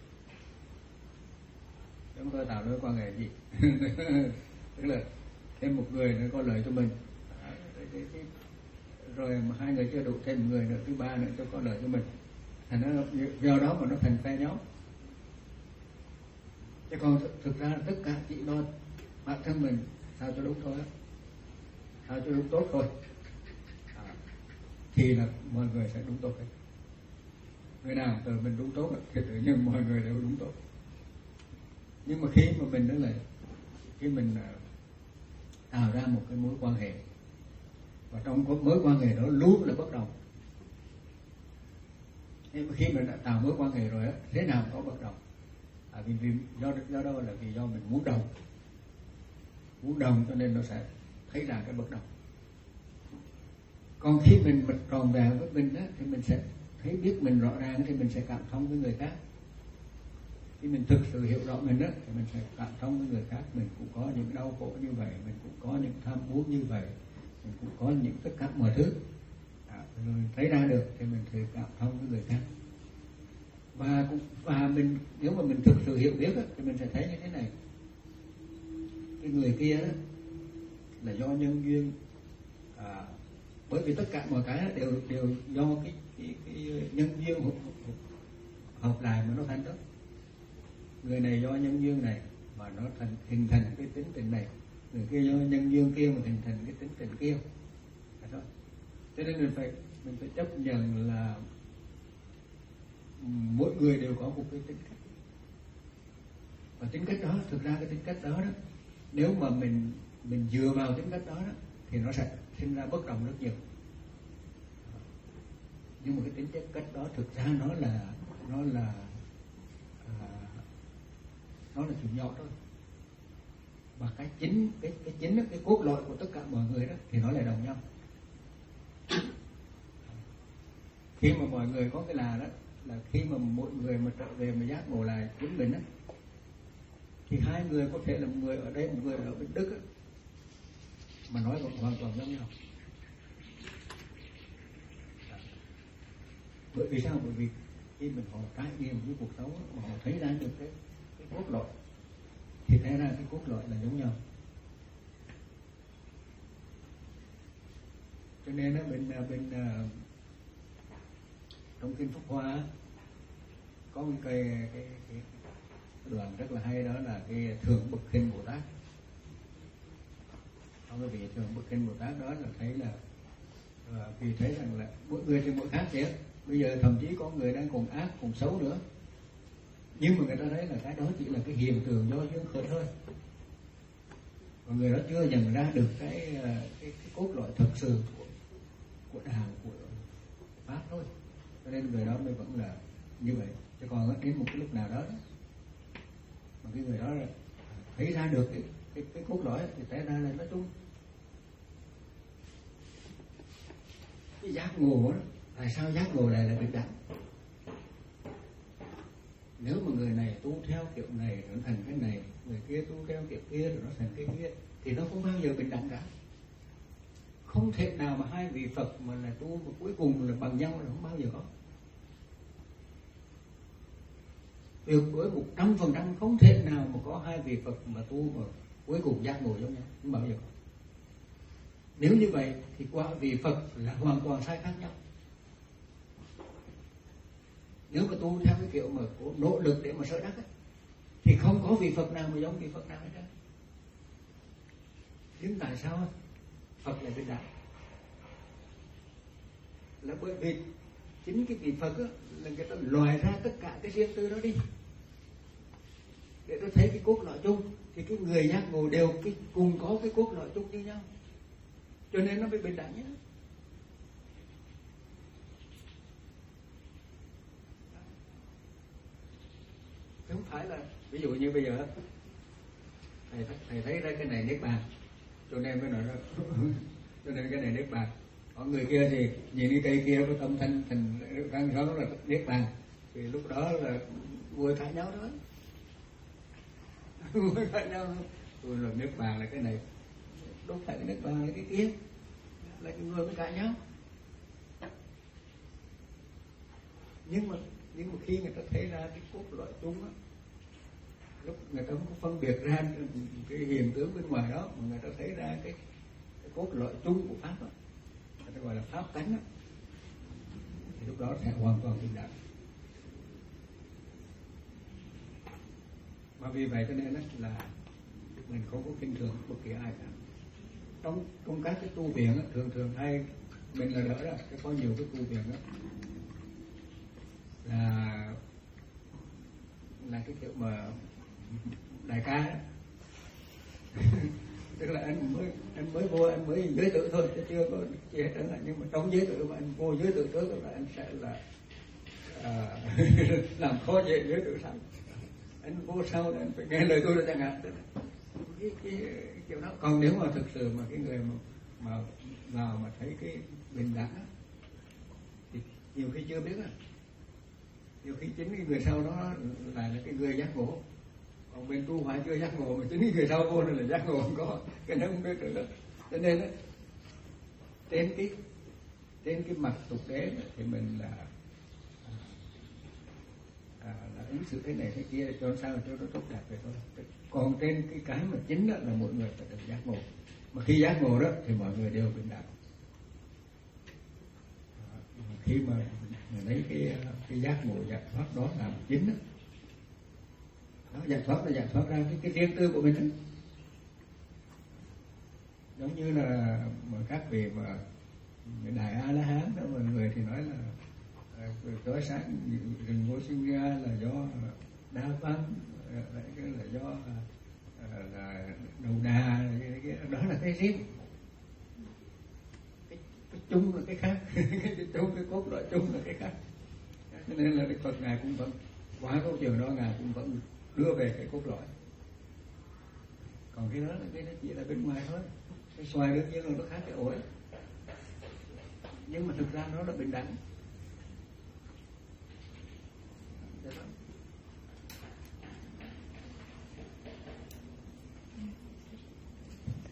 Chúng tôi tạo mối quan hệ gì? Tức là thêm một người nữa có lợi cho mình, rồi mà hai người chưa đủ, thêm một người nữa, thứ ba nữa cho có lợi cho mình, thành nó do đó mà nó thành phe nhóm. Chứ còn thực, thực ra tất cả chỉ lo bản thân mình sao cho đúng thôi, sao cho đúng tốt thôi, à, thì là mọi người sẽ đúng tốt hết. Người nào từ mình đúng tốt thì tự nhiên mọi người đều đúng tốt. Nhưng mà khi mà mình đó là khi mình tạo ra một cái mối quan hệ, và trong mối quan hệ đó luôn là bất đồng. Nhưng mà khi mình đã tạo mối quan hệ rồi á, thế nào có bất đồng? À, vì, vì do do đâu là vì do mình muốn đồng, muốn đồng cho nên nó sẽ thấy ra cái bất đồng. Còn khi mình mình tròn vẹn với mình á, thì mình sẽ thấy biết mình rõ ràng, thì mình sẽ cảm thông với người khác. Khi mình thực sự hiểu rõ mình á, thì mình sẽ cảm thông với người khác. Mình cũng có những đau khổ như vậy, mình cũng có những tham muốn như vậy, mình cũng có những tất cả mọi thứ. À, rồi thấy ra được thì mình sẽ cảm thông với người khác. Và cũng và mình nếu mà mình thực sự hiểu biết á, thì mình sẽ thấy như thế này: cái người kia đó là do nhân duyên, à, bởi vì tất cả mọi cái đều đều do cái cái, cái nhân duyên hợp, hợp, hợp lại mà nó thành đó. Người này do nhân duyên này mà nó thành hình thành cái tính tình này, người kia do nhân duyên kia mà hình thành cái tính tình kia. Đó. Cho nên mình phải mình phải chấp nhận là mỗi người đều có một cái tính cách, và tính cách đó, thực ra cái tính cách đó đó, nếu mà mình mình dựa vào tính cách đó đó thì nó sẽ sinh ra bất đồng rất nhiều. Nhưng mà cái tính chất cách đó thực ra nó là nó là à, nó là chuyện nhỏ thôi. Và cái chính cái cái chính đó, cái cốt lõi của tất cả mọi người đó thì nó lại đồng nhau. Khi mà mọi người có cái là đó là khi mà mỗi người mà trở về mà giác ngộ lại chính mình á, thì hai người có thể là một người ở đây, một người ở bên Đức á, mà nói hoàn toàn giống nhau. Bởi vì sao? Bởi vì khi mình họ trải nghiệm cái cuộc sống mà họ thấy ra được cái, cái cốt lõi thì thấy ra cái cốt lõi là giống nhau. Cho nên là bên bên uh, trong kinh Pháp Hoa có một cái, cái, cái đoạn rất là hay, đó là cái thượng bậc kinh Bồ Tát. Trong cái vị thượng bậc kinh Bồ Tát đó là thấy là uh, vì thấy rằng là mỗi người thì mỗi khác chứ. Bây giờ thậm chí có người đang còn ác, còn xấu nữa, nhưng mà người ta thấy là cái đó chỉ là cái hiện tượng do duyên khởi thôi, và người đó chưa nhận ra được cái cái, cái cốt lõi thực sự của của đạo, của pháp thôi. Cho nên người đó mới vẫn là như vậy. Chứ còn đến một cái lúc nào đó mà cái người đó thấy ra được cái cái, cái cốt lõi thì té ra là nói chung cái giác ngộ đó. Tại sao giác ngộ này là bình đẳng? Nếu mà người này tu theo kiểu này nó thành cái này, người kia tu theo kiểu kia rồi nó thành cái kia, thì nó không bao giờ bình đẳng cả. Không thể nào mà hai vị Phật mà là tu mà cuối cùng là bằng nhau, là không bao giờ có. Tuyệt đối một trăm phần trăm không thể nào mà có hai vị Phật mà tu mà cuối cùng giác ngộ giống nhau, không bao giờ có. Nếu như vậy thì qua vị Phật là hoàn toàn sai khác nhau. Nếu mà tu theo cái kiểu mà có nỗ lực để mà soi đắc ấy, thì không có vị Phật nào mà giống vị Phật nào hết trơn. Nhưng tại sao Phật lại bình đẳng? Là bởi vì chính cái vị Phật á, là người ta loại ra tất cả cái riêng tư đó đi để nó thấy cái cốt lõi chung, thì cái người giác ngộ đều cái cùng có cái cốt lõi chung như nhau, cho nên nó mới bình đẳng nhé. Không phải là ví dụ như bây giờ thầy, thầy thấy ra cái này niết bàn, cho nên mới nói đó cho nên cái này niết bàn. Còn người kia thì nhìn cái cây kia có tâm thanh thành răng rõ là niết bàn, thì lúc đó là vui cãi nhau đó, vui cãi nhau. Rồi là niết bàn là cái này, đâu phải cái niết bàn là cái kia, là cái người mới cãi nhau. Nhưng mà nhưng mà khi người ta thấy ra cái cốt lõi chung á, lúc người ta không có phân biệt ra cái hiện tượng bên ngoài đó, mà người ta thấy ra cái, cái cốt lõi chung của pháp đó, người ta gọi là pháp tánh đó, thì lúc đó sẽ hoàn toàn bình đẳng. Mà vì vậy cho nên là mình không có khinh thường bất kỳ ai cả. Trong trong các cái tu viện đó, thường thường hay mình là đỡ đó, cái có nhiều cái tu viện đó là là cái kiểu mà đại ca đó. Tức là anh mới anh mới vô anh mới giới tử thôi, chứ chưa có gì hết trơn. Nhưng mà trong giới tử mà anh vô giới tử trước là anh sẽ là à, làm khó dễ giới tử sau. Anh vô sau anh phải nghe lời tôi là chẳng hạn. Cái, cái, cái kiểu đó. Còn nếu mà thực sự mà cái người mà mà vào mà thấy cái bình đẳng đó, thì nhiều khi chưa biết á, nhiều khi chính cái người sau đó lại là cái người giác ngộ. Còn bên tu hoài chưa giác ngộ, mà chính cái người sau vô này là giác ngộ không có, cái đó không biết được đó. Cho nên đó, trên cái trên cái mặt tục đế thì mình là à, là ứng xử thế này thế kia cho sao cho nó tốt đẹp vậy thôi. Còn trên cái cái mà chính đó là mọi người phải được giác ngộ. Mà khi giác ngộ đó thì mọi người đều bình đẳng. À, khi mà mình lấy cái cái giác ngộ giải thoát đó làm chính đó, đó giải thoát là giải thoát ra cái cái riêng tư của mình đó. Giống như là mà các vị mà đại A La Hán đó, mọi người thì nói là tối sáng rừng vô sinh ra là do đa văn, là do là đầu đà, đó là cái riêng, cái, cái chung là cái khác, cái chung cái cốt lõi chung là cái khác. Cho nên là Đức Phật ngài cũng vẫn qua câu chuyện đó ngài cũng vẫn đưa về cái cốt lõi. Còn cái đó là cái nó chỉ là bên ngoài thôi. Cái xoài đương nhiên là nó khác cái ổi, nhưng mà thực ra nó là bình đẳng.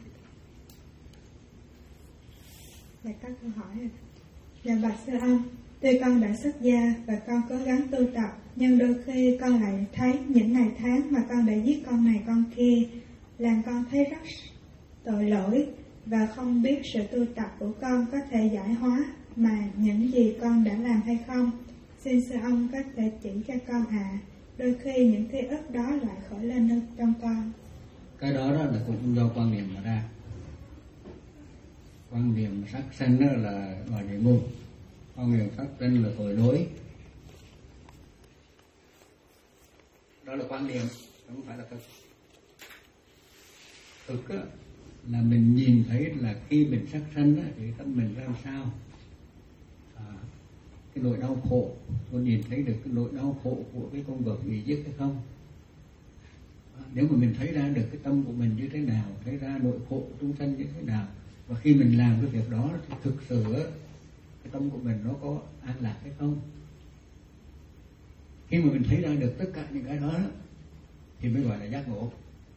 Dạ các câu hỏi. Dạ bạch sư ông, Tuy con đã xuất gia và con cố gắng tu tập, nhưng đôi khi con lại thấy những ngày tháng mà con đã giết con này con kia, làm con thấy rất tội lỗi và không biết sự tu tập của con có thể giải hóa mà những gì con đã làm hay không. Xin sư ông có thể chỉ cho con ạ. À. Đôi khi những ký ức đó lại khởi lên trong con. Cái đó, đó là cũng do quan niệm mà ra. Quan niệm sát sanh đó là đọa địa ngục, quan niệm sát sanh là tội lỗi. Đó là quan niệm, không phải là thực. Thực á, là mình nhìn thấy là khi mình sát sanh á, thì tâm mình ra làm sao. À, cái nỗi đau khổ, tôi nhìn thấy được cái nỗi đau khổ của cái con vật bị giết hay không. À, nếu mà mình thấy ra được cái tâm của mình như thế nào, thấy ra nỗi khổ của chúng sanh như thế nào, và khi mình làm cái việc đó thì thực sự cái tâm của mình nó có an lạc hay không. Khi mà mình thấy ra được tất cả những cái đó thì mới gọi là giác ngộ.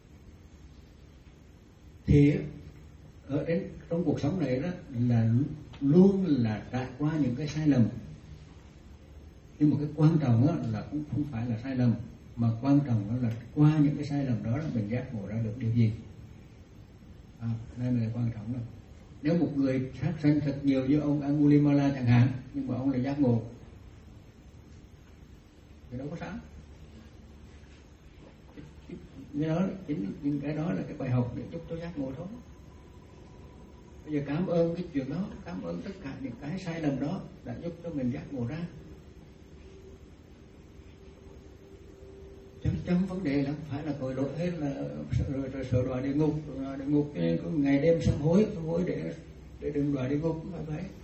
Thì ở đến trong cuộc sống này đó là luôn là trải qua những cái sai lầm, nhưng mà cái quan trọng đó là cũng không phải là sai lầm, mà quan trọng đó là qua những cái sai lầm đó mình giác ngộ ra được điều gì. À, đây là quan trọng đó. Nếu một người sát sanh thật nhiều như ông Angulimala chẳng hạn, nhưng mà ông lại giác ngộ thì đâu có sao. Cái đó chính những cái đó là cái bài học để giúp tôi giác ngộ thôi. Bây giờ cảm ơn cái chuyện đó, cảm ơn tất cả những cái sai lầm đó đã giúp cho mình giác ngộ ra. Chứ trong vấn đề là không phải là tội lỗi hay là rồi, rồi sợ đọa địa ngục, đọa địa ngục có ngày đêm sám hối, sám hối để để đừng đọa địa ngục, không phải vậy.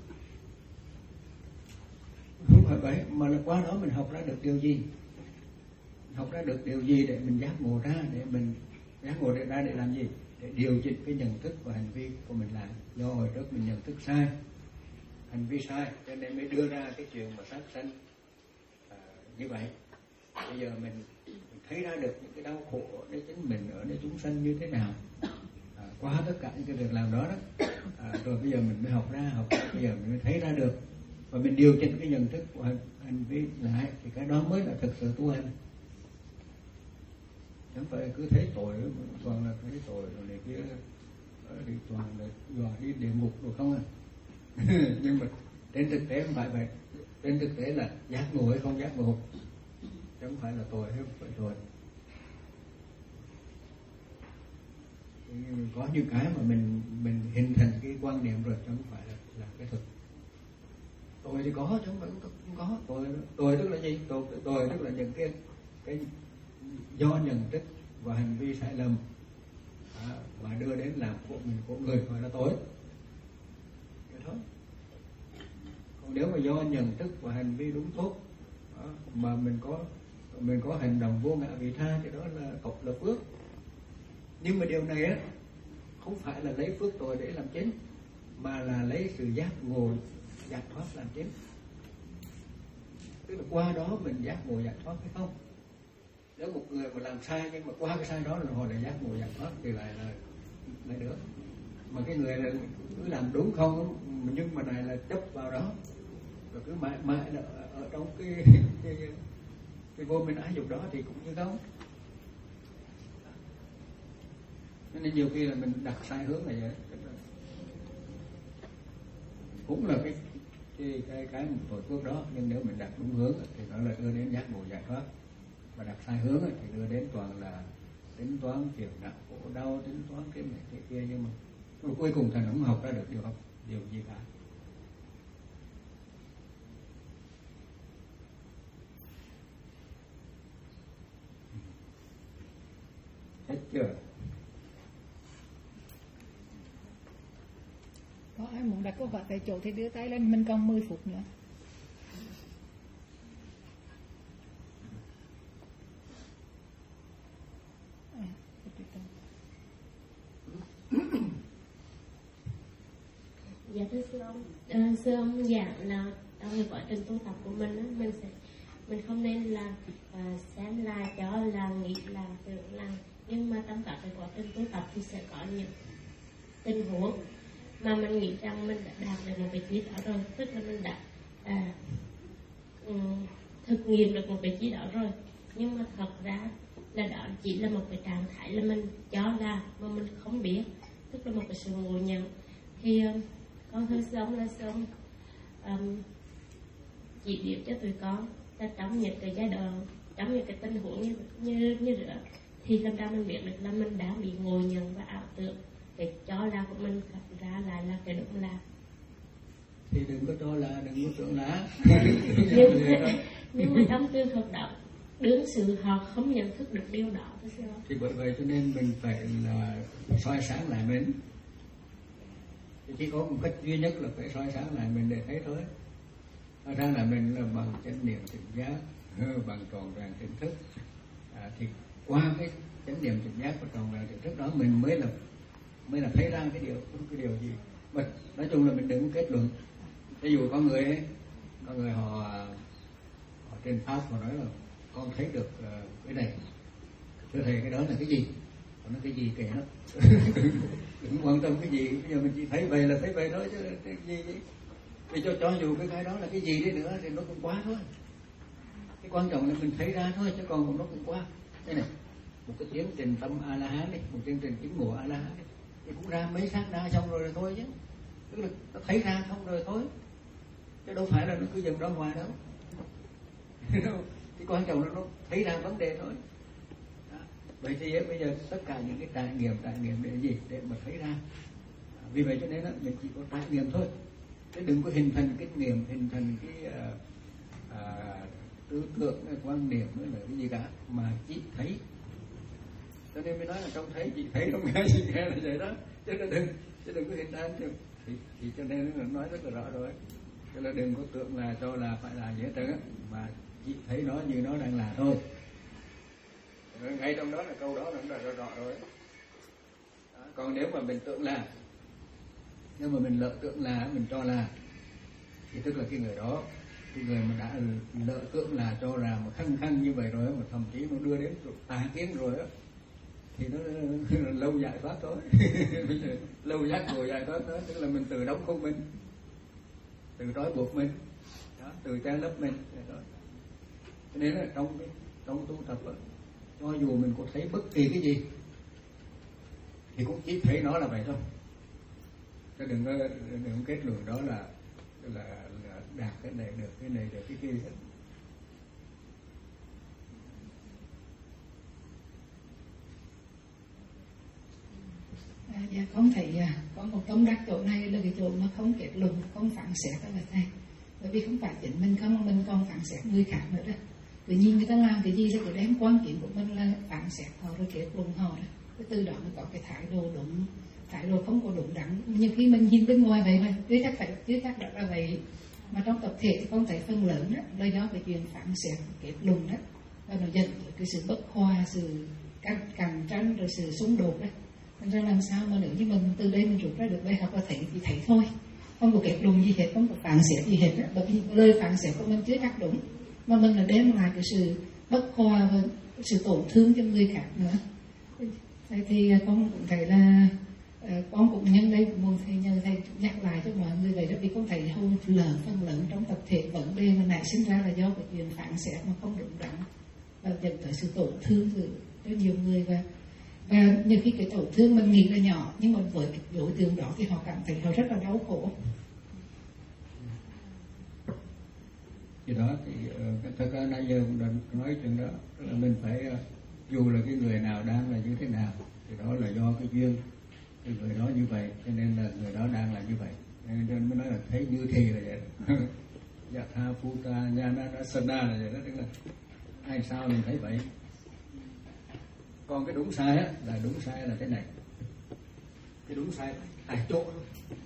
Không phải vậy, mà là qua đó mình học ra được điều gì? Học ra được điều gì để mình giác ngộ ra, để mình giác ngộ ra để làm gì? Để điều chỉnh cái nhận thức và hành vi của mình làm. Do hồi trước mình nhận thức sai, hành vi sai, cho nên mới đưa ra cái chuyện mà sát sanh à, như vậy. Bây giờ mình, mình thấy ra được những cái đau khổ để chính mình ở nơi chúng sanh như thế nào, à, qua tất cả những cái việc làm đó đó, à, rồi bây giờ mình mới học ra, học ra, bây giờ mình mới thấy ra được và mình điều chỉnh cái nhận thức của hành, hành vi lại, thì cái đó mới là thực sự tu hành. Chẳng phải cứ thấy tội, toàn là thấy tội rồi này kia, thì toàn là dọa đi địa ngục rồi không à. Nhưng mà trên thực tế không phải vậy. Trên thực tế là giác ngộ hay không giác ngộ, chứ không phải là tội hay không phải tội. Có những cái mà mình mình hình thành cái quan niệm rồi, chứ không phải là, là cái thực. Tội thì có, chứ không phải không có. Tội, tội tức là gì? Tội, tội tức là những cái cái do nhận thức và hành vi sai lầm à, mà đưa đến làm của mình của người gọi là tội. Vậy thôi. Còn nếu mà do nhận thức và hành vi đúng tốt à, mà mình có mình có hành động vô ngã vị tha thì đó là cộng là phước. Nhưng mà điều này á không phải là lấy phước tội để làm chính, mà là lấy sự giác ngộ giải thoát làm chính. Tức là qua đó mình giác ngộ giải thoát hay không. Nếu một người mà làm sai nhưng mà qua cái sai đó là họ lại giác ngộ giải thoát thì lại là lại được. Mà cái người là cứ làm đúng không, nhưng mà này là chấp vào đó rồi cứ mãi mãi ở, ở trong cái cái, cái vô minh ái dục đó thì cũng như không. Nên nhiều khi là mình đặt sai hướng này vậy. Cũng là cái cái cái cái một tội phước đó, nhưng nếu mình đặt đúng hướng thì nó là đưa đến giác ngộ giải thoát. Và đặt sai hướng thì đưa đến toàn là tính toán phiền não khổ đau, tính toán cái này cái kia, nhưng mà, nhưng mà cuối cùng thằng không học ra được điều học điều gì cả. Hết chưa? Có ai muốn đặt câu hỏi tại chỗ thì đưa tay lên, mình còn mười phút nữa. Dạ thưa sư ông, à, sư ông giảng là trong cái quá trình tu tập của mình á, mình sẽ mình không nên là à, xem là cho là nghĩ là tưởng là, nhưng mà trong cả cái quá trình tu tập thì sẽ có những tình huống mà mình nghĩ rằng mình đã đạt được một vị trí đó rồi, tức là mình đã à, um, thực nghiệm được một vị trí đó rồi, nhưng mà thật ra là đó chỉ là một cái trạng thái là mình cho là mà mình không biết, tức là một cái sự ngộ nhận. Thì um, con hơi sống là sống um, chỉ biết cho tụi con là trong những cái giai đoạn, trong những cái tình huống như như như rửa thì làm sao mình biết được là mình đã bị ngộ nhận và ảo tưởng, cái cho là của mình thật ra lại là cái đúng là. Thì đừng có cho là, đừng có tưởng là. nhưng, nhưng mà trong trường hợp đó đương sự họ không nhận thức được điều đó thì sao? Thì bởi vậy cho nên mình phải là soi sáng lại mình. Thì chỉ có một cách duy nhất là phải soi sáng lại mình để thấy thôi. Soi sáng lại mình là bằng chánh niệm tỉnh giác, bằng tròn vẹn tỉnh thức. À, thì qua cái chánh niệm tỉnh giác và tròn vẹn tỉnh thức đó mình mới là mới là thấy ra cái điều cái điều gì. Mà nói chung là mình đừng kết luận. Ví dụ có người ấy, có người họ, họ trên pháp họ nói là con thấy được uh, cái này, thưa thầy cái đó là cái gì? Còn nói cái gì kệ nó, đừng quan tâm cái gì, bây giờ mình chỉ thấy vậy là thấy vậy thôi chứ cái gì vậy? Vì cho cho dù cái cái đó là cái gì đi nữa thì nó cũng quá thôi. Cái quan trọng là mình thấy ra thôi chứ còn nó cũng quá. Đây này, một cái tiến trình tâm A La Hán này, một tiến trình chứng ngộ A La Hán này, thì cũng ra mấy sát na xong rồi, rồi thôi chứ. Tức là nó thấy ra không rồi thôi, chứ đâu phải là nó cứ dừng ra ngoài đâu. Cái quan trọng là nó thấy ra vấn đề thôi. Đó. Vậy thì bây giờ tất cả những cái trải nghiệm trải nghiệm để gì để mà thấy ra. À, vì vậy cho nên đó, mình chỉ có trải nghiệm thôi, chứ đừng có hình thành cái niệm, hình thành cái uh, uh, tư tưởng, cái quan niệm nữa là cái gì cả, mà chỉ thấy. Cho nên mới nói là trong thấy chỉ thấy, không nghe gì nghe là vậy đó, chứ đừng chứ đừng có hình thành thì, thì, thì cho nên nó nói rất là rõ rồi. Cho nên đừng có tưởng là cho là phải là gì hết trơn á, mà chỉ thấy nó như nó đang là thôi. Ngay trong đó là câu đó nó đã rõ, rõ rồi. Đó. Còn nếu mà mình tưởng là, nếu mà mình lỡ tưởng là, mình cho là, thì tức là cái người đó, cái người mà đã lỡ tưởng là cho là một khăng khăng như vậy rồi, mà thậm chí nó đưa đến tà kiến rồi đó, thì nó lâu giải thoát thôi. Lâu giác ngồi giải thoát đó, tức là mình tự đóng khung mình, tự trói buộc mình, đó, tự che lấp mình. Đó. Cho nên là trong cái trong tu tập đó, cho dù mình có thấy bất kỳ cái gì thì cũng chỉ thấy nó là vậy thôi, chứ đừng có đừng có kết luận đó là là, là đạt cái này được cái này được cái kia. À, dạ con thấy à, có một tâm đắc chỗ này là cái chỗ mà không kết luận, không phán xét đó là thầy. Bởi vì không phải chính mình không mà mình còn phán xét người khác nữa đó. Tự nhiên người ta làm cái gì là cái đem quan điểm của mình là phán xét họ rồi kết luận họ đó. Cái từ đó mới có cái thái độ đúng, thái độ không có đúng đắn. Nhiều khi mình nhìn bên ngoài vậy mà chứ chắc phải chứ chắc đã là vậy. Mà trong tập thể thì con thấy phần lớn đó là do cái chuyện phán xét kết luận đó, và nó dẫn tới cái sự bất hòa, sự cạnh cạnh tranh rồi sự xung đột đó. Thành ra làm sao mà nếu như mình từ đây mình rút ra được bài học là thấy thì thấy thôi, không có kết luận gì hết, không có phán xét gì hết đó. Bởi vì lời phán xét của mình chưa chắc đúng, mà mình là đem lại cái sự bất hòa và sự tổn thương cho người khác nữa. Thế thì con cũng thấy là con cũng nhân đây muốn thầy nhờ thầy nhắc lại cho mọi người vậy đó, vì con thấy hầu lỡ phần lớn trong tập thể vấn đề mà nảy sinh ra là do cái chuyện phán xét mà không đúng đắn và dẫn tới sự tổn thương cho nhiều người. Và và nhiều khi cái tổn thương mình nghĩ là nhỏ, nhưng mà với cái đối tượng đó thì họ cảm thấy họ rất là đau khổ. Thì đó thì uh, thật ra nãy giờ cũng đã nói chuyện đó, là mình phải uh, dù là cái người nào đang là như thế nào thì đó là do cái duyên cái người đó như vậy, cho nên là người đó đang là như vậy, nên mới nói là thấy như thì là vậy đó. Yatha Puta Nhana Dasana là vậy đó, tức là ai sao mình thấy vậy. Còn cái đúng sai á, là đúng sai là thế này, cái đúng sai tại chỗ luôn.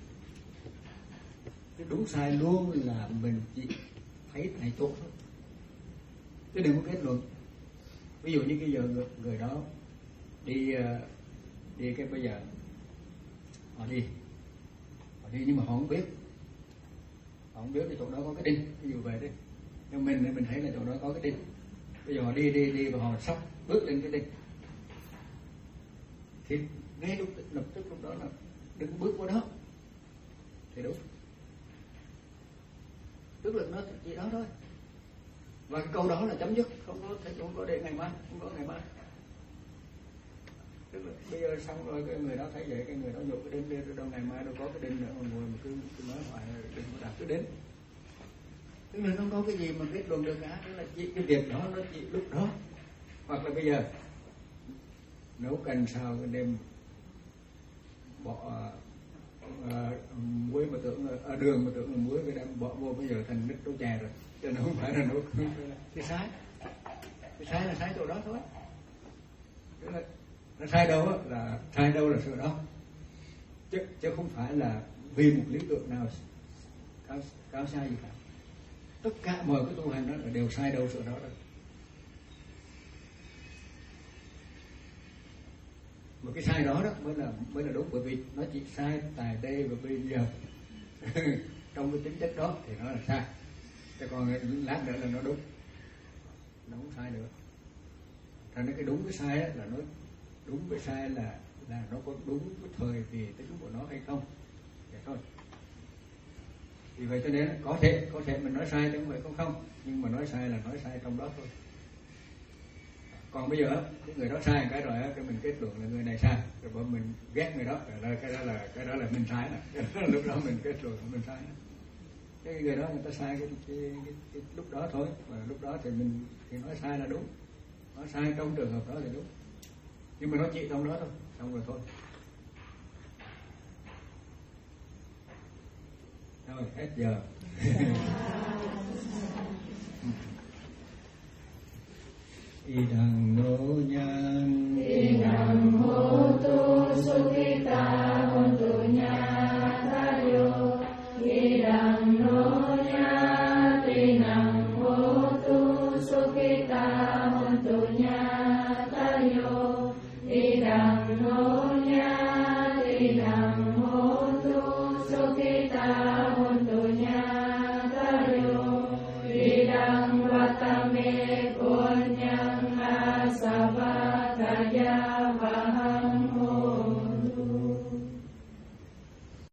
Cái đúng sai luôn là mình chỉ thấy tại chỗ thôi, chứ đừng có kết luận. Ví dụ như cái giờ người, người đó đi đi cái bây giờ họ đi họ đi nhưng mà họ không biết họ không biết cái chỗ đó có cái đinh, ví dụ vậy đi. Nhưng mình mình thấy là chỗ đó có cái đinh, bây giờ họ đi đi đi và họ sắp bước lên cái đinh, thì ngay lúc lập tức lúc đó là đừng bước qua đó thì đúng, tức là nó chỉ đó thôi. và cái câu đó là chấm dứt, không có thể không có để ngày mai, không có ngày mai. Tức là bây giờ xong rồi cái người đó thấy vậy, cái người đó nhục cái đinh đi, đâu ngày mai đâu có cái đinh nữa mà ngồi mà cứ, cứ nói hoài đừng có đặt cái đinh. Tức là không có cái gì mà kết luận được cả, tức là chỉ cái việc đó nó chỉ lúc đó. Hoặc là bây giờ nấu canh sao cái đêm bỏ uh, muối mà tưởng là, uh, đường mà tưởng là muối, cái đem bỏ vô bây giờ thành nước nấu chè rồi, cho nó không phải là nấu cái sai. Cái sai là sai chỗ đó thôi. Tức là nó sai đâu á, là sai đâu là sự đó, chứ chứ không phải là vì một lý tưởng nào cao, cao sai gì cả. Tất cả mọi cái tu hành đó là đều sai đâu sự đó đó. Mà cái sai đó đó mới là mới là đúng, bởi vì nó chỉ sai tại đây và bây giờ. Trong cái tính chất đó thì nó là sai, chứ còn lát nữa là nó đúng, nó không sai nữa. Thành ra cái đúng với sai là nó đúng với sai là là nó có đúng với thời kỳ tính của nó hay không, vậy thôi. Vì vậy cho nên có thể có thể mình nói sai chứ không phải không không, nhưng mà nói sai là nói sai trong đó thôi. Còn bây giờ cái người đó sai cái rồi cái mình kết luận là người này sai, rồi bọn mình ghét người đó, rồi cái đó là cái đó là mình sai nè. Lúc đó mình kết luận là mình sai. Cái người đó người ta sai cái, cái, cái, cái lúc đó thôi, và lúc đó thì mình thì nói sai là đúng, nói sai trong trường hợp đó thì đúng, nhưng mà nó chỉ trong đó thôi, xong rồi thôi. Rồi hết giờ. Idang